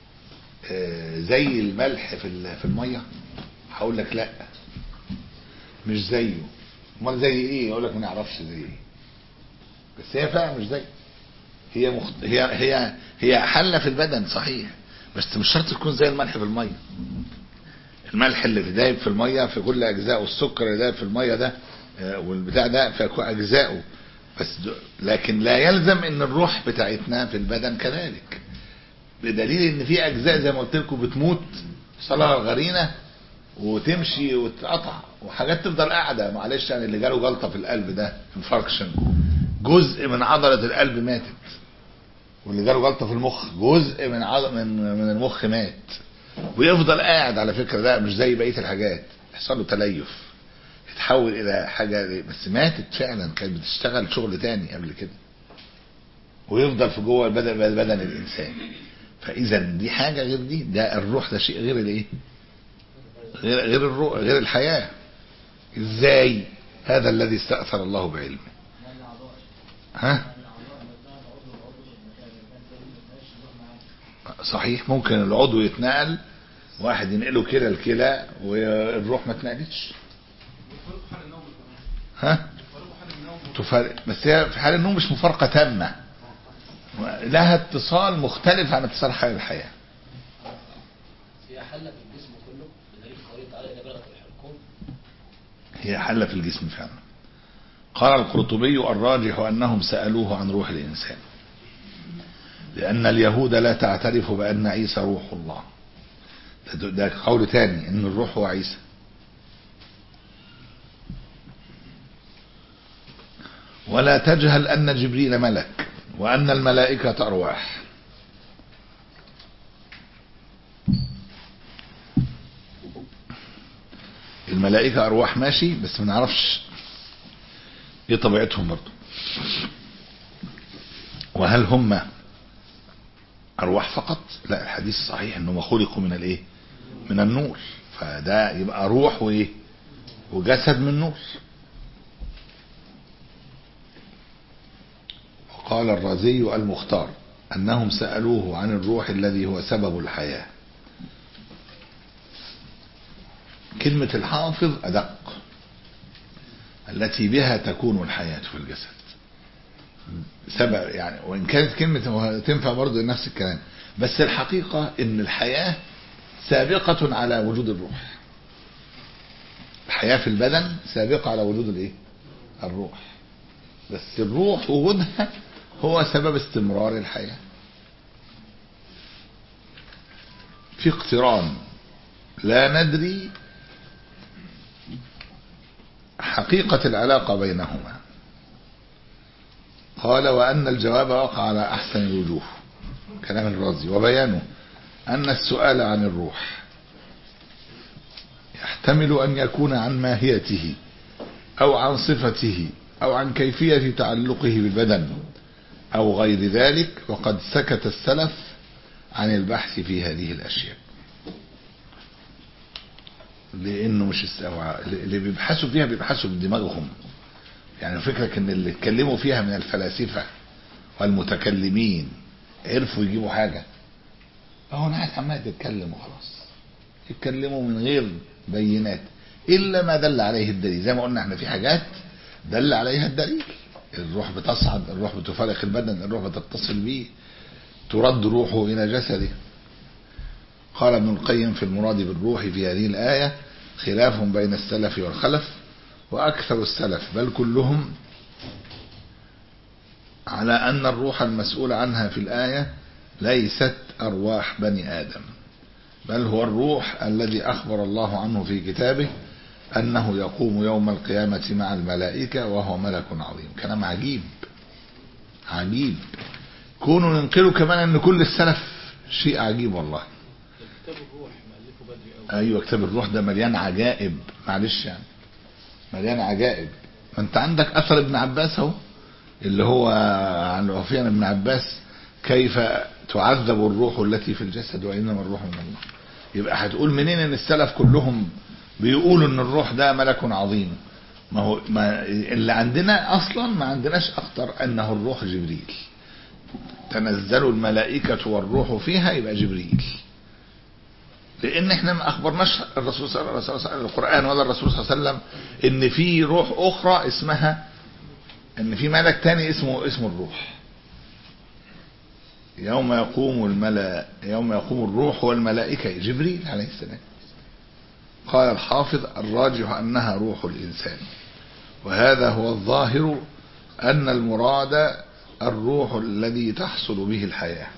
زي الملح في في المية؟ هقول لك لا، مش زيه. امال زي ايه؟ اقول لك ما نعرفش زي ايه، بس هي فعلا مش زي، هي مخت... هي هي هي حله في البدن صحيح، بس مش شرط تكون زي الملح في الميه. الملح اللي دايب في الميه في كل اجزائه، والسكر اللي دايب في الميه ده والبتاع ده في اجزائه، بس لكن لا يلزم ان الروح بتاعتنا في البدن كذلك، بدليل ان في اجزاء زي ما قلت لكم بتموت صلاه الغرينه وتمشي وتقطع، وحاجات تفضل قاعده. معلش يعني اللي جاله جلطه في القلب ده انفاركشن، جزء من عضله القلب ماتت، واللي جاله جلطه في المخ جزء من عضل من من المخ مات، ويفضل قاعد على فكره. ده مش زي بقيه الحاجات، يحصل له تليف، يتحول الى حاجه، بس ماتت فعلا، كانت بتشتغل شغل تاني قبل كده، ويفضل في جوه بدن بدن الانسان. فاذا دي حاجه غير دي، ده الروح ده شيء غير الايه؟ غير غير الروح، غير الحياه. ازاي؟ هذا الذي استأثر الله بعلمه. ها؟ صحيح، ممكن العضو يتنقل، واحد ينقله كلى الكلى والروح ما تنقلتش. ها؟ تفرق، بس هي في حال النوم مش مفارقه تامه، لها اتصال مختلف عن اتصال حال الحياه. هي حلة في الجسم كله بدليل قوله تعالى إذا بلغت الحلقوم. هي حلة في الجسم فعلا. قال القرطبي الراجح أنهم سألوه عن روح الإنسان، لأن اليهود لا تعترف بأن عيسى روح الله. ده قول تاني، أن الروح هو عيسى. ولا تجهل أن جبريل ملك، وأن الملائكة أرواح. الملائكة أرواح ماشي، بس ما نعرفش ايه طبيعتهم برضو، وهل هم أرواح فقط؟ لا، الحديث صحيح أنهم خلقوا من الايه؟ من النور، فده يبقى روح وايه؟ وجسد من نور. وقال الرازي المختار أنهم سألوه عن الروح الذي هو سبب الحياة. كلمة الحافظ أدق، التي بها تكون الحياة في الجسد. سبب يعني، وإن كانت كلمة تنفع برضو نفس الكلام، بس الحقيقة إن الحياة سابقة على وجود الروح. الحياة في البدن سابقة على وجود الايه؟ الروح. بس الروح وجودها هو سبب استمرار الحياة. في اقتران لا ندري حقيقة العلاقة بينهما. قال وأن الجواب وقع على أحسن الوجوه، كلام الرازي. وبيانه أن السؤال عن الروح يحتمل أن يكون عن ماهيته أو عن صفته أو عن كيفية تعلقه بالبدن أو غير ذلك، وقد سكت السلف عن البحث في هذه الأشياء، لأنه مش استوعى اللي بيبحثوا فيها بيبحثوا بدماغهم. يعني فكرك ان اللي اتكلموا فيها من الفلاسفة والمتكلمين عرفوا يجيبوا حاجة، اهو ناس عمال تتكلم وخلاص، يتكلموا من غير بينات الا ما دل عليه الدليل. زي ما قلنا احنا في حاجات دل عليها الدليل، الروح بتصعد، الروح بتفارق البدن، الروح بتتصل به، ترد روحه الى جسده. قال ابن القيم في المراد بالروح في هذه الآية خلاف بين السلف والخلف، وأكثر السلف بل كلهم على أن الروح المسؤول عنها في الآية ليست أرواح بني آدم، بل هو الروح الذي أخبر الله عنه في كتابه أنه يقوم يوم القيامة مع الملائكة وهو ملك عظيم. كلام عجيب عجيب، كونوا ننقلوا كمان أن كل السلف شيء عجيب والله. كتاب الروح مؤلفه بدري قوي. ايوه كتاب الروح ده مليان عجائب، معلش يعني مليان عجائب. ما انت عندك اثر ابن عباس اهو اللي هو عن وفيان ابن عباس كيف تعذب الروح التي في الجسد وانما الروح من الله. يبقى هتقول منين ان السلف كلهم بيقولوا ان الروح ده ملك عظيم؟ ما هو ما اللي عندنا اصلا ما عندناش اكتر انه الروح جبريل، تنزل الملائكة والروح فيها، يبقى جبريل. لان احنا ما اخبرناش الرسول صلى الله عليه وسلم القرآن ولا الرسول صلى الله عليه وسلم ان في روح اخرى اسمها، ان في ملك تاني اسمه اسمه الروح. يوم يقوم الملا يوم يقوم الروح والملائكة، جبريل عليه السلام. قال الحافظ الراجح انها روح الانسان، وهذا هو الظاهر ان المراد الروح الذي تحصل به الحياة،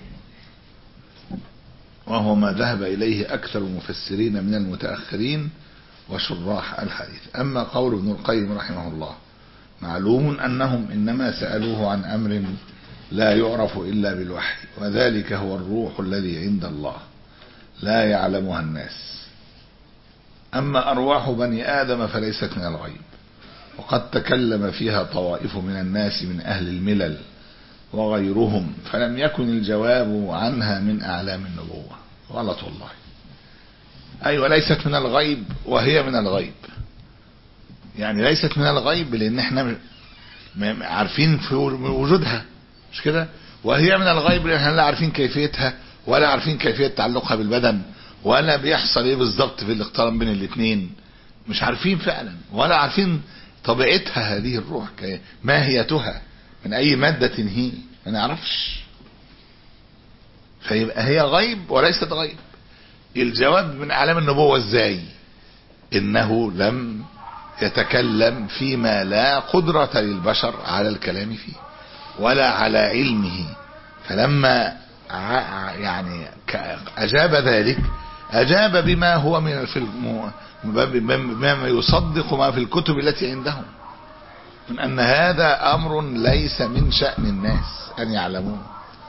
وهو ما ذهب إليه أكثر المفسرين من المتأخرين وشراح الحديث. أما قول ابن القيم رحمه الله معلوم أنهم إنما سألوه عن أمر لا يعرف إلا بالوحي، وذلك هو الروح الذي عند الله لا يعلمها الناس. أما أرواح بني آدم فليست من الغيب، وقد تكلم فيها طوائف من الناس من أهل الملل وغيرهم، فلم يكن الجواب عنها من أعلام النبوة. غلط والله. أيوة ليست من الغيب وهي من الغيب، يعني ليست من الغيب لأن احنا عارفين في وجودها، مش كده؟ وهي من الغيب لأن احنا لا عارفين كيفيتها ولا عارفين كيفية تعلقها بالبدن ولا بيحصل ايه بالظبط في الاقتران بين الاثنين، مش عارفين فعلا، ولا عارفين طبيعتها هذه الروح ماهيتها من اي مادة هي، ما نعرفش. فيبقى هي غيب وليست غيب. الجواب من اعلام النبوة ازاي؟ انه لم يتكلم فيما لا قدرة للبشر على الكلام فيه ولا على علمه، فلما يعني اجاب ذلك اجاب بما هو من الفيلم، بما يصدق ما في الكتب التي عندهم من ان هذا امر ليس من شأن الناس ان يعلموه.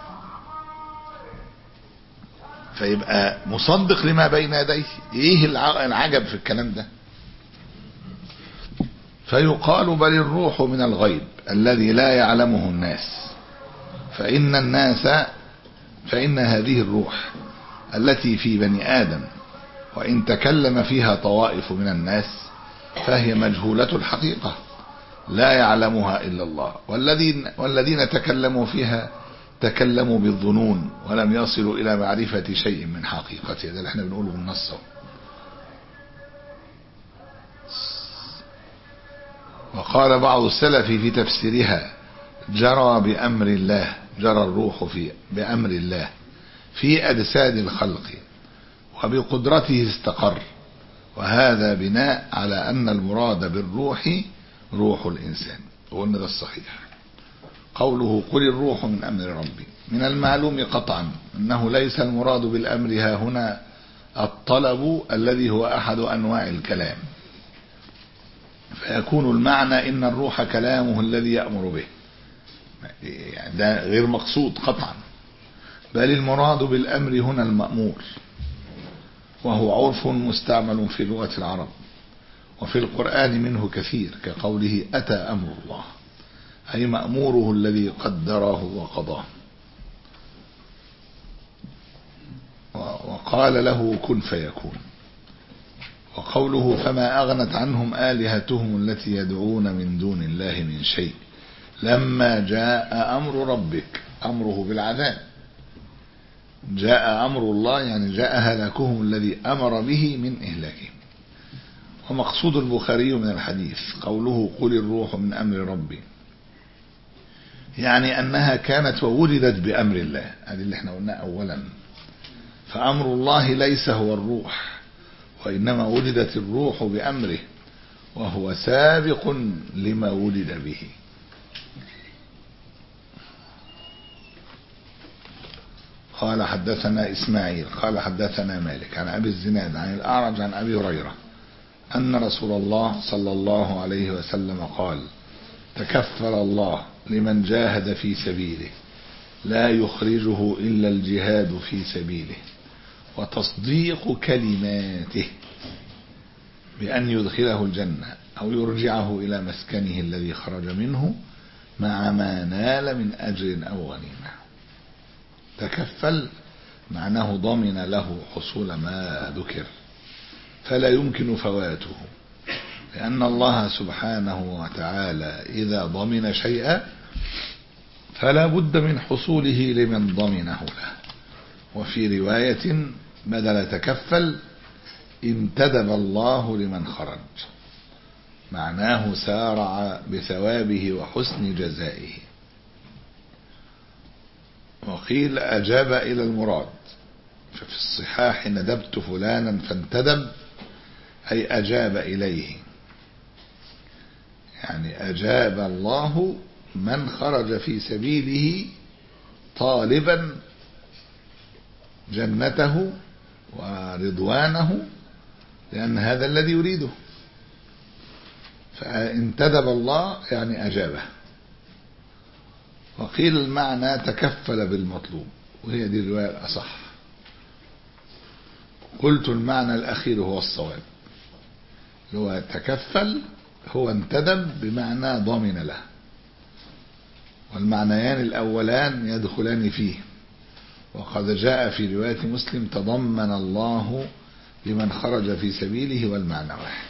فيبقى مصدق لما بين يديه. ايه العجب في الكلام ده؟ فيقال بل الروح من الغيب الذي لا يعلمه الناس، فإن الناس فإن هذه الروح التي في بني آدم وإن تكلم فيها طوائف من الناس فهي مجهولة الحقيقة لا يعلمها إلا الله، والذين, والذين تكلموا فيها تكلموا بالظنون ولم يصلوا إلى معرفة شيء من حقيقتها. ده اللي احنا بنقوله بالنص. وقال بعض السلف في تفسيرها جرى بأمر الله، جرى الروح في بأمر الله في أجساد الخلق وبقدرته استقر، وهذا بناء على أن المراد بالروح روح الإنسان. وقلنا ده الصحيح. قوله قل الروح من أمر ربي، من المعلوم قطعا أنه ليس المراد بالأمر ها هنا الطلب الذي هو أحد أنواع الكلام، فيكون المعنى إن الروح كلامه الذي يأمر به، يعني ده غير مقصود قطعا، بل المراد بالأمر هنا المأمور، وهو عرف مستعمل في لغة العرب، وفي القرآن منه كثير، كقوله أتى أمر الله، أي مأموره الذي قدره وقضاه. وقال له كن فيكون. وقوله فما أغنت عنهم آلهتهم التي يدعون من دون الله من شيء لما جاء أمر ربك، أمره بالعذاب. جاء أمر الله يعني جاء هلاكهم الذي أمر به من إهلاكهم. ومقصود البخاري من الحديث قوله قل الروح من أمر ربي، يعني أنها كانت وولدت بأمر الله، هذا اللي احنا قلناه أولا. فأمر الله ليس هو الروح، وإنما ولدت الروح بأمره، وهو سابق لما ولد به. قال حدثنا إسماعيل قال حدثنا مالك عن أبي الزناد عن الأعرج عن أبي هريرة أن رسول الله صلى الله عليه وسلم قال تكفل الله لمن جاهد في سبيله لا يخرجه إلا الجهاد في سبيله وتصديق كلماته بأن يدخله الجنة أو يرجعه إلى مسكنه الذي خرج منه مع ما نال من أجر أو غنيمة. تكفل معناه ضمن له حصول ما ذكر، فلا يمكن فواته، لأن الله سبحانه وتعالى إذا ضمن شيئا فلا بد من حصوله لمن ضمنه له. وفي رواية بدل تكفل انتدب الله لمن خرج، معناه سارع بثوابه وحسن جزائه. وقيل أجاب إلى المراد، ففي الصحاح ندبت فلانا فانتدب أي أجاب إليه، يعني أجاب الله من خرج في سبيله طالبا جنته ورضوانه، لأن هذا الذي يريده. فانتدب الله يعني أجابه. وقيل المعنى تكفل بالمطلوب، وهي دي الرواية الأصح. قلت المعنى الأخير هو الصواب، هو تكفل هو انتدب بمعنى ضمن له، والمعنيان الأولان يدخلان فيه. وقد جاء في رواية مسلم تضمن الله لمن خرج في سبيله، والمعنى واحد.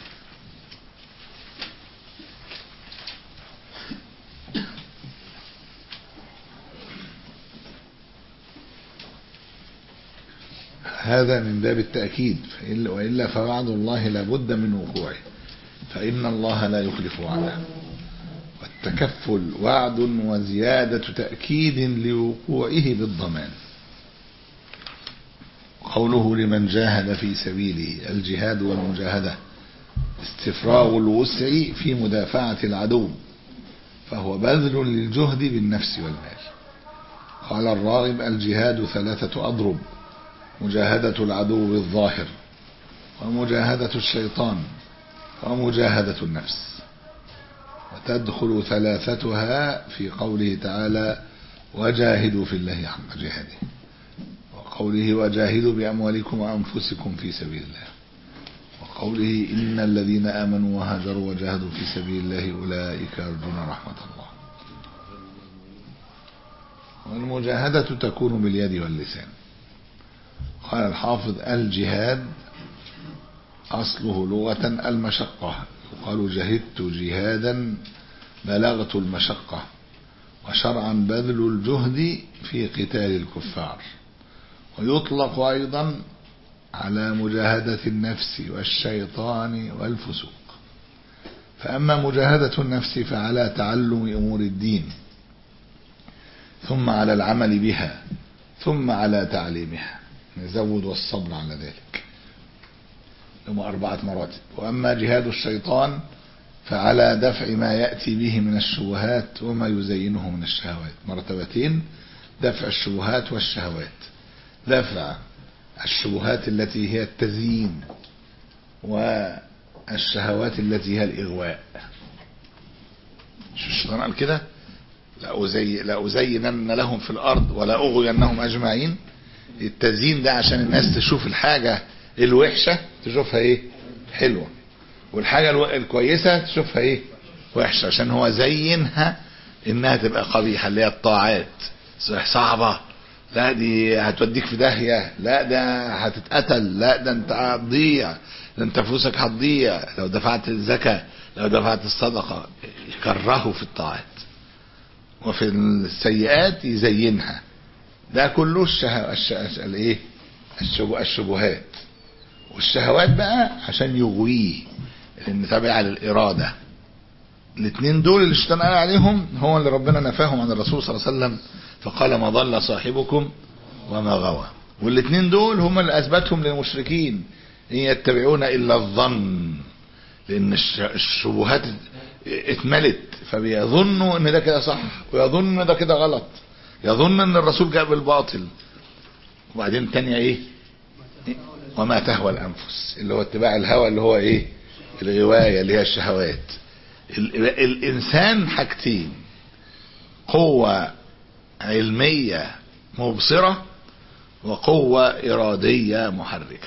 هذا من باب التأكيد، وإلا فوعد الله لا بد من وقوعه، فإن الله لا يخلف وعده. والتكفل وعد وزيادة تأكيد لوقوعه بالضمان. قوله لمن جاهد في سبيله، الجهاد والمجاهدة استفراغ الوسع في مدافعة العدو، فهو بذل للجهد بالنفس والمال. قال الراغب الجهاد ثلاثة أضرب: مجاهدة العدو بالظاهر، ومجاهدة الشيطان، ومجاهدة النفس. وتدخل ثلاثتها في قوله تعالى وجاهدوا في الله حق جهاده، وقوله وجاهدوا بأموالكم وأنفسكم في سبيل الله، وقوله إن الذين آمنوا وهاجروا وجاهدوا في سبيل الله أولئك يرجون رحمة الله. والمجاهدة تكون باليد واللسان. قال الحافظ الجهاد أصله لغة المشقة، يقال جهدت جهادا بلغت المشقة، وشرعا بذل الجهد في قتال الكفار. ويطلق أيضا على مجاهدة النفس والشيطان والفسوق. فأما مجاهدة النفس فعلى تعلم أمور الدين، ثم على العمل بها، ثم على تعليمها، نزود والصبر على ذلك، هم أربعة مراتب. وأما جهاد الشيطان فعلى دفع ما يأتي به من الشبهات وما يزينه من الشهوات، مرتبتين: دفع الشبهات والشهوات. دفع الشبهات التي هي التزيين، والشهوات التي هي الإغواء. شو الشيطان قال كده؟ لأزي لأزينن لهم في الأرض ولا أغوينهم أجمعين. التزيين ده عشان الناس تشوف الحاجة الوحشة تشوفها ايه حلوة، والحاجة الكويسة تشوفها ايه وحشة، عشان هو زينها انها تبقى قبيحة، اللي هي الطاعات صعبة، لا دي هتوديك في داهية، لا ده هتتقتل، لا ده انت هتضيع، ده انت فلوسك هتضيع لو دفعت الزكاة، لو دفعت الصدقة. يكرهوا في الطاعات، وفي السيئات يزينها. ده كله الشه... الش... الايه الشبهات. والشهوات بقى عشان يغويه، لان تابعه للإرادة. الاثنين دول اللي الشيطان قال عليهم هو اللي ربنا نفاهم عن الرسول صلى الله عليه وسلم، فقال ما ضل صاحبكم وما غوى. والاثنين دول هم اللي اثبتهم للمشركين، ان يتبعون الا الظن، لان الشبهات اتملت، فبيظنوا ان ده كده صح ويظن ان ده كده غلط، يظن ان الرسول جاء بالباطل. وبعدين تانية ايه وما تهوى الانفس، اللي هو اتباع الهوى، اللي هو ايه الغواية، اللي هي الشهوات. الانسان حاجتين، قوة علمية مبصرة وقوة ارادية محركة.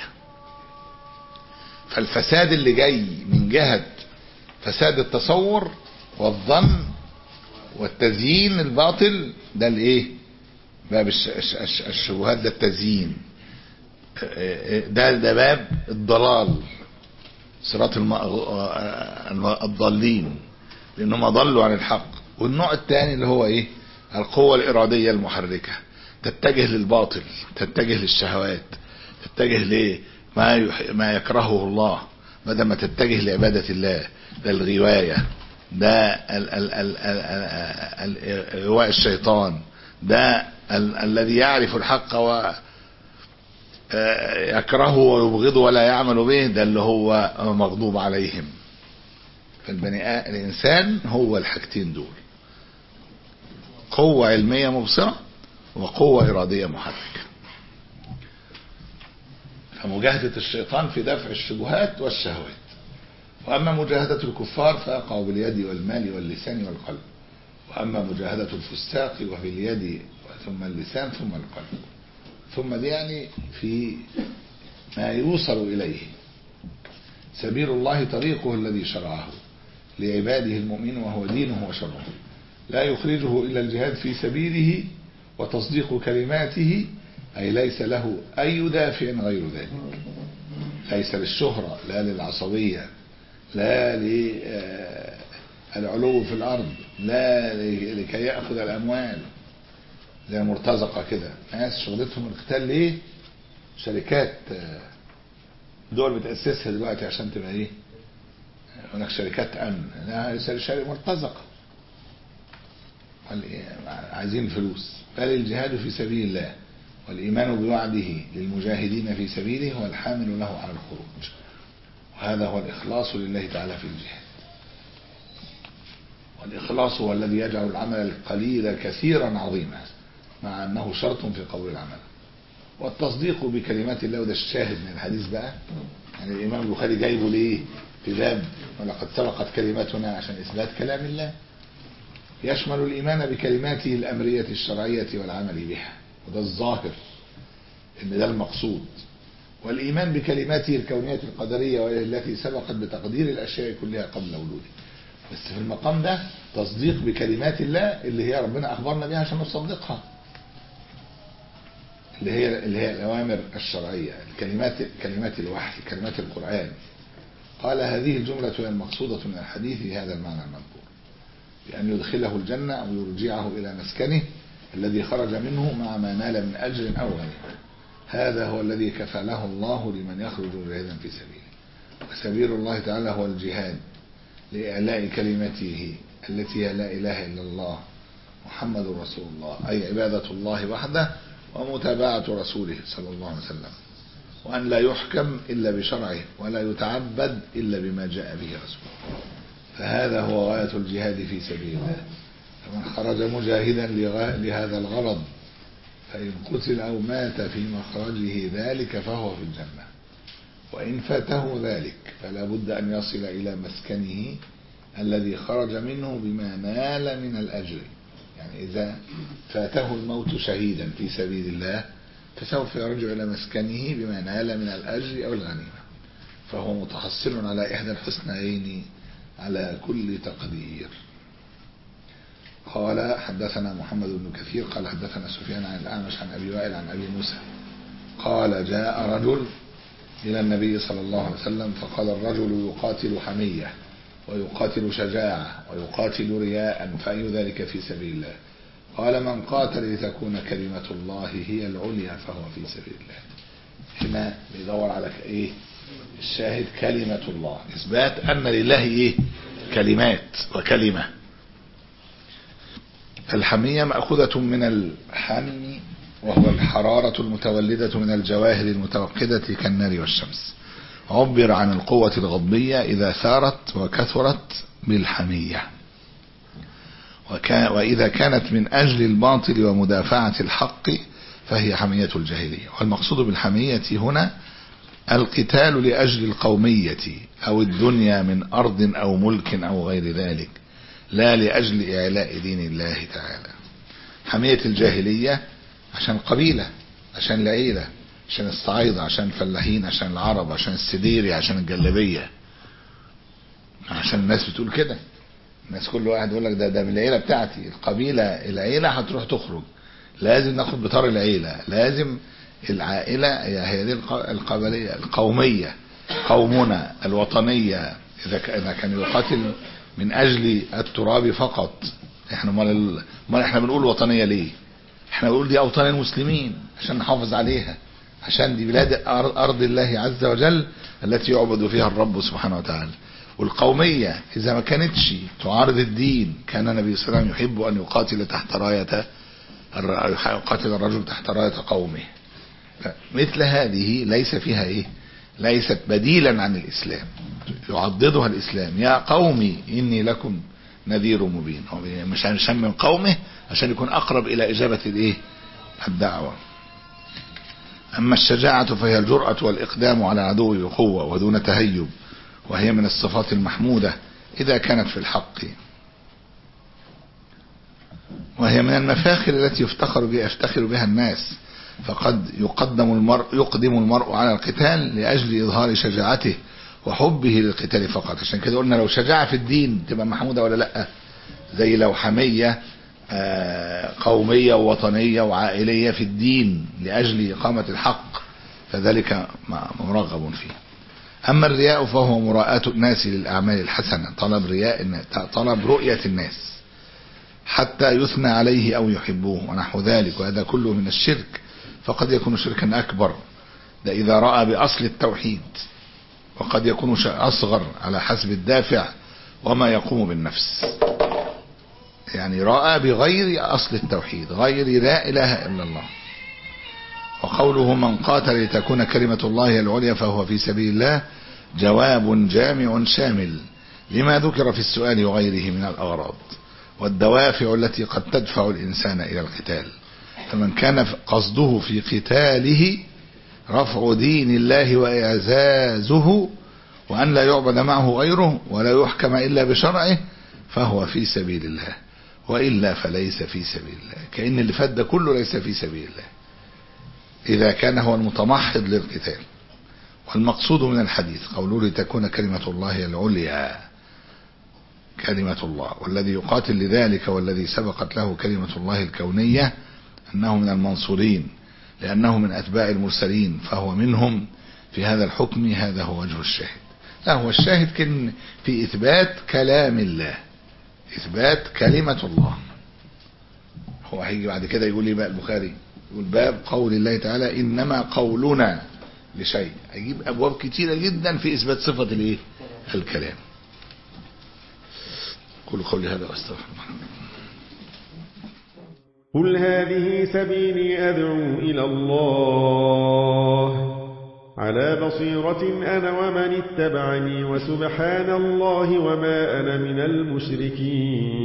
فالفساد اللي جاي من جهة فساد التصور والظن والتزيين الباطل، ده الايه باب الشبهات، ده التزيين، ده ده باب الضلال، صراط الضالين، لانهم ضلوا عن الحق. والنوع الثاني اللي هو ايه القوة الارادية المحركة، تتجه للباطل، تتجه للشهوات، تتجه ليه ما يح... ما يكرهه الله بدل ما تتجه لعبادة الله. ده الغواية، ده ال... ال... ال... ال... ال... غواء الشيطان، ده ال... الذي يعرف الحق و يكرهه ويبغضه ولا يعمل به، ده اللي هو مغضوب عليهم. فالبني الانسان هو الحاجتين دول، قوة علمية مبصرة وقوة ارادية محركة. فمجاهدة الشيطان في دفع الشبهات والشهوات. واما مجاهدة الكفار فيقع باليد والمال واللسان والقلب، واما مجاهدة الفساق وفي اليد ثم اللسان ثم القلب. ثم دي يعني في ما يوصل إليه. سبيل الله طريقه الذي شرعه لعباده المؤمن، وهو دينه وشرعه، لا يخرجه إلا الجهاد في سبيله وتصديق كلماته، أي ليس له أي دافع غير ذلك. ليس للشهرة، لا للعصبية، لا للعلو في الأرض، لا لكي يأخذ الأموال زي مرتزقة كده. ناس شغلتهم القتال ليه؟ شركات دول بتأسسها دلوقتي عشان تبقى ايه هناك شركات امن، شركة مرتزقة عايزين فلوس. بل الجهاد في سبيل الله والإيمان بوعده للمجاهدين في سبيله هو الحامل له على الخروج، وهذا هو الإخلاص لله تعالى في الجهاد. والإخلاص هو الذي يجعل العمل القليل كثيرا عظيما، مع أنه شرط في قبول العمل. والتصديق بكلمات الله، وده الشاهد من الحديث بقى. يعني الإمام البخاري جايبه ليه في باب ولقد سبقت كلماتنا عشان إثبات كلام الله، يشمل الإيمان بكلماته الأمرية الشرعية والعمل بها، وده الظاهر إن ده المقصود. والإيمان بكلماته الكونية القدرية وهي التي سبقت بتقدير الأشياء كلها قبل وجوده. بس في المقام ده تصديق بكلمات الله اللي هي ربنا أخبرنا بها عشان نصدقها، اللي هي اللي هي الأوامر الشرعية، الكلمات كلمات الوحي، كلمات القرآن. قال هذه الجملة هي المقصودة من الحديث في هذا المعنى المذكور، بأن يدخله الجنة أو يرجعه إلى مسكنه الذي خرج منه مع ما نال من أجر أو غنيمة. هذا هو الذي كفله الله لمن يخرج جاهدا في سبيله. وسبيل الله تعالى هو الجهاد لإعلاء كلمته التي هي لا إله إلا الله محمد رسول الله، أي عبادة الله وحده ومتابعة رسوله صلى الله عليه وسلم، وأن لا يحكم إلا بشرعه ولا يتعبد إلا بما جاء به رسوله. فهذا هو غاية الجهاد في سبيل الله. فمن خرج مجاهدا لهذا الغرض فإن قتل أو مات في مخرجه ذلك فهو في الجنة، وإن فاته ذلك فلا بد أن يصل إلى مسكنه الذي خرج منه بما نال من الأجر يعني إذا فاته الموت شهيدا في سبيل الله فسوف يرجع إلى مسكنه بما نال من الأجر أو الغنيمة، فهو متحصل على إحدى الحسنيين على كل تقدير. قال حدثنا محمد بن كثير قال حدثنا سفيان عن الأعمش عن أبي وائل عن أبي موسى قال جاء رجل إلى النبي صلى الله عليه وسلم فقال الرجل يقاتل حمية ويقاتل شجاعة ويقاتل رياء فأي ذلك في سبيل الله؟ قال من قاتل لتكون كلمة الله هي العليا فهو في سبيل الله. هنا بيدور على ايه الشاهد؟ كلمة الله، إثبات أن لله ايه كلمات وكلمة. الحمية مأخوذة من الحمي وهو الحرارة المتولدة من الجواهر المتوقدة كالنار والشمس. عبر عن القوة الغضبية إذا ثارت وكثرت بالحمية، وإذا كانت من أجل الباطل ومدافعة الحق فهي حمية الجاهلية. والمقصود بالحمية هنا القتال لأجل القومية أو الدنيا من أرض أو ملك أو غير ذلك، لا لأجل إعلاء دين الله تعالى. حمية الجاهلية عشان قبيلة، عشان العيلة، عشان الصعيدة، عشان الفلاحين، عشان العرب، عشان السديري، عشان الجلبية، عشان الناس بتقول كده. الناس كل واحد يقول لك ده ده من العيلة بتاعتي، القبيلة العيلة هتروح تخرج، لازم ناخد بطار العيلة، لازم العائلة هي دي القبلية القومية، قومنا الوطنية. إذا كان يقاتل من أجل التراب فقط، احنا مال مال احنا بنقول وطنية ليه؟ احنا بنقول دي أوطان المسلمين عشان نحافظ عليها، عشان دي بلاد أرض الله عز وجل التي يعبد فيها الرب سبحانه وتعالى. والقومية إذا ما كانتش تعارض الدين كان النبي صلى الله عليه وسلم يحب أن يقاتل تحت راية يقاتل الرجل تحت راية قومه. مثل هذه ليس فيها إيه؟ ليست بديلا عن الإسلام، يعضدها الإسلام. يا قومي إني لكم نذير مبين، مش عشان من قومه، عشان يكون أقرب إلى إجابة الإيه؟ الدعوة. أما الشجاعة فهي الجرأة والإقدام على العدو بقوة ودون تهيب، وهي من الصفات المحمودة إذا كانت في الحق، وهي من المفاخر التي يفتخر بها يفتخر بها الناس. فقد يقدم المرء يقدم المرء على القتال لأجل إظهار شجاعته وحبه للقتال فقط. عشان كده قلنا لو شجاعة في الدين تبقى محمودة ولا لأ؟ زي لو حمية قومية ووطنية وعائلية في الدين لأجل إقامة الحق فذلك مرغب فيه. أما الرياء فهو مراءة الناس للأعمال الحسنة، طلب رياء طلب رؤية الناس حتى يثنى عليه أو يحبوه ونحو ذلك، وهذا كله من الشرك. فقد يكون شركا أكبر ده إذا رأى بأصل التوحيد، وقد يكون أصغر على حسب الدافع وما يقوم بالنفس، يعني رأى بغير أصل التوحيد غير لا إله إلا الله. وقوله من قاتل لتكون كلمة الله العليا فهو في سبيل الله جواب جامع شامل لما ذكر في السؤال وغيره من الأغراض والدوافع التي قد تدفع الإنسان إلى القتال. فمن كان قصده في قتاله رفع دين الله وإعزازه وأن لا يعبد معه غيره ولا يحكم إلا بشرعه فهو في سبيل الله، وإلا فليس في سبيل الله. كأن اللي فات ده كله ليس في سبيل الله إذا كان هو المتمحض للقتال. والمقصود من الحديث قوله لتكون كلمة الله العليا، كلمة الله، والذي يقاتل لذلك والذي سبقت له كلمة الله الكونية أنه من المنصورين لأنه من أتباع المرسلين، فهو منهم في هذا الحكم. هذا هو وجه الشاهد. لا هو الشاهد كان في إثبات كلام الله، إثبات كلمة الله. هو هيجي بعد كده يقول لي بقى البخاري يقول باب قول الله تعالى إنما قولنا لشيء، هيجيب أبواب كتيرة جدا في إثبات صفة الإيه؟ الكلام. قل قولي هذا واستغفر الله. قل هذه سبيلي أدعو إلى الله على بصيرة أنا ومن اتبعني وسبحان الله وما أنا من المشركين.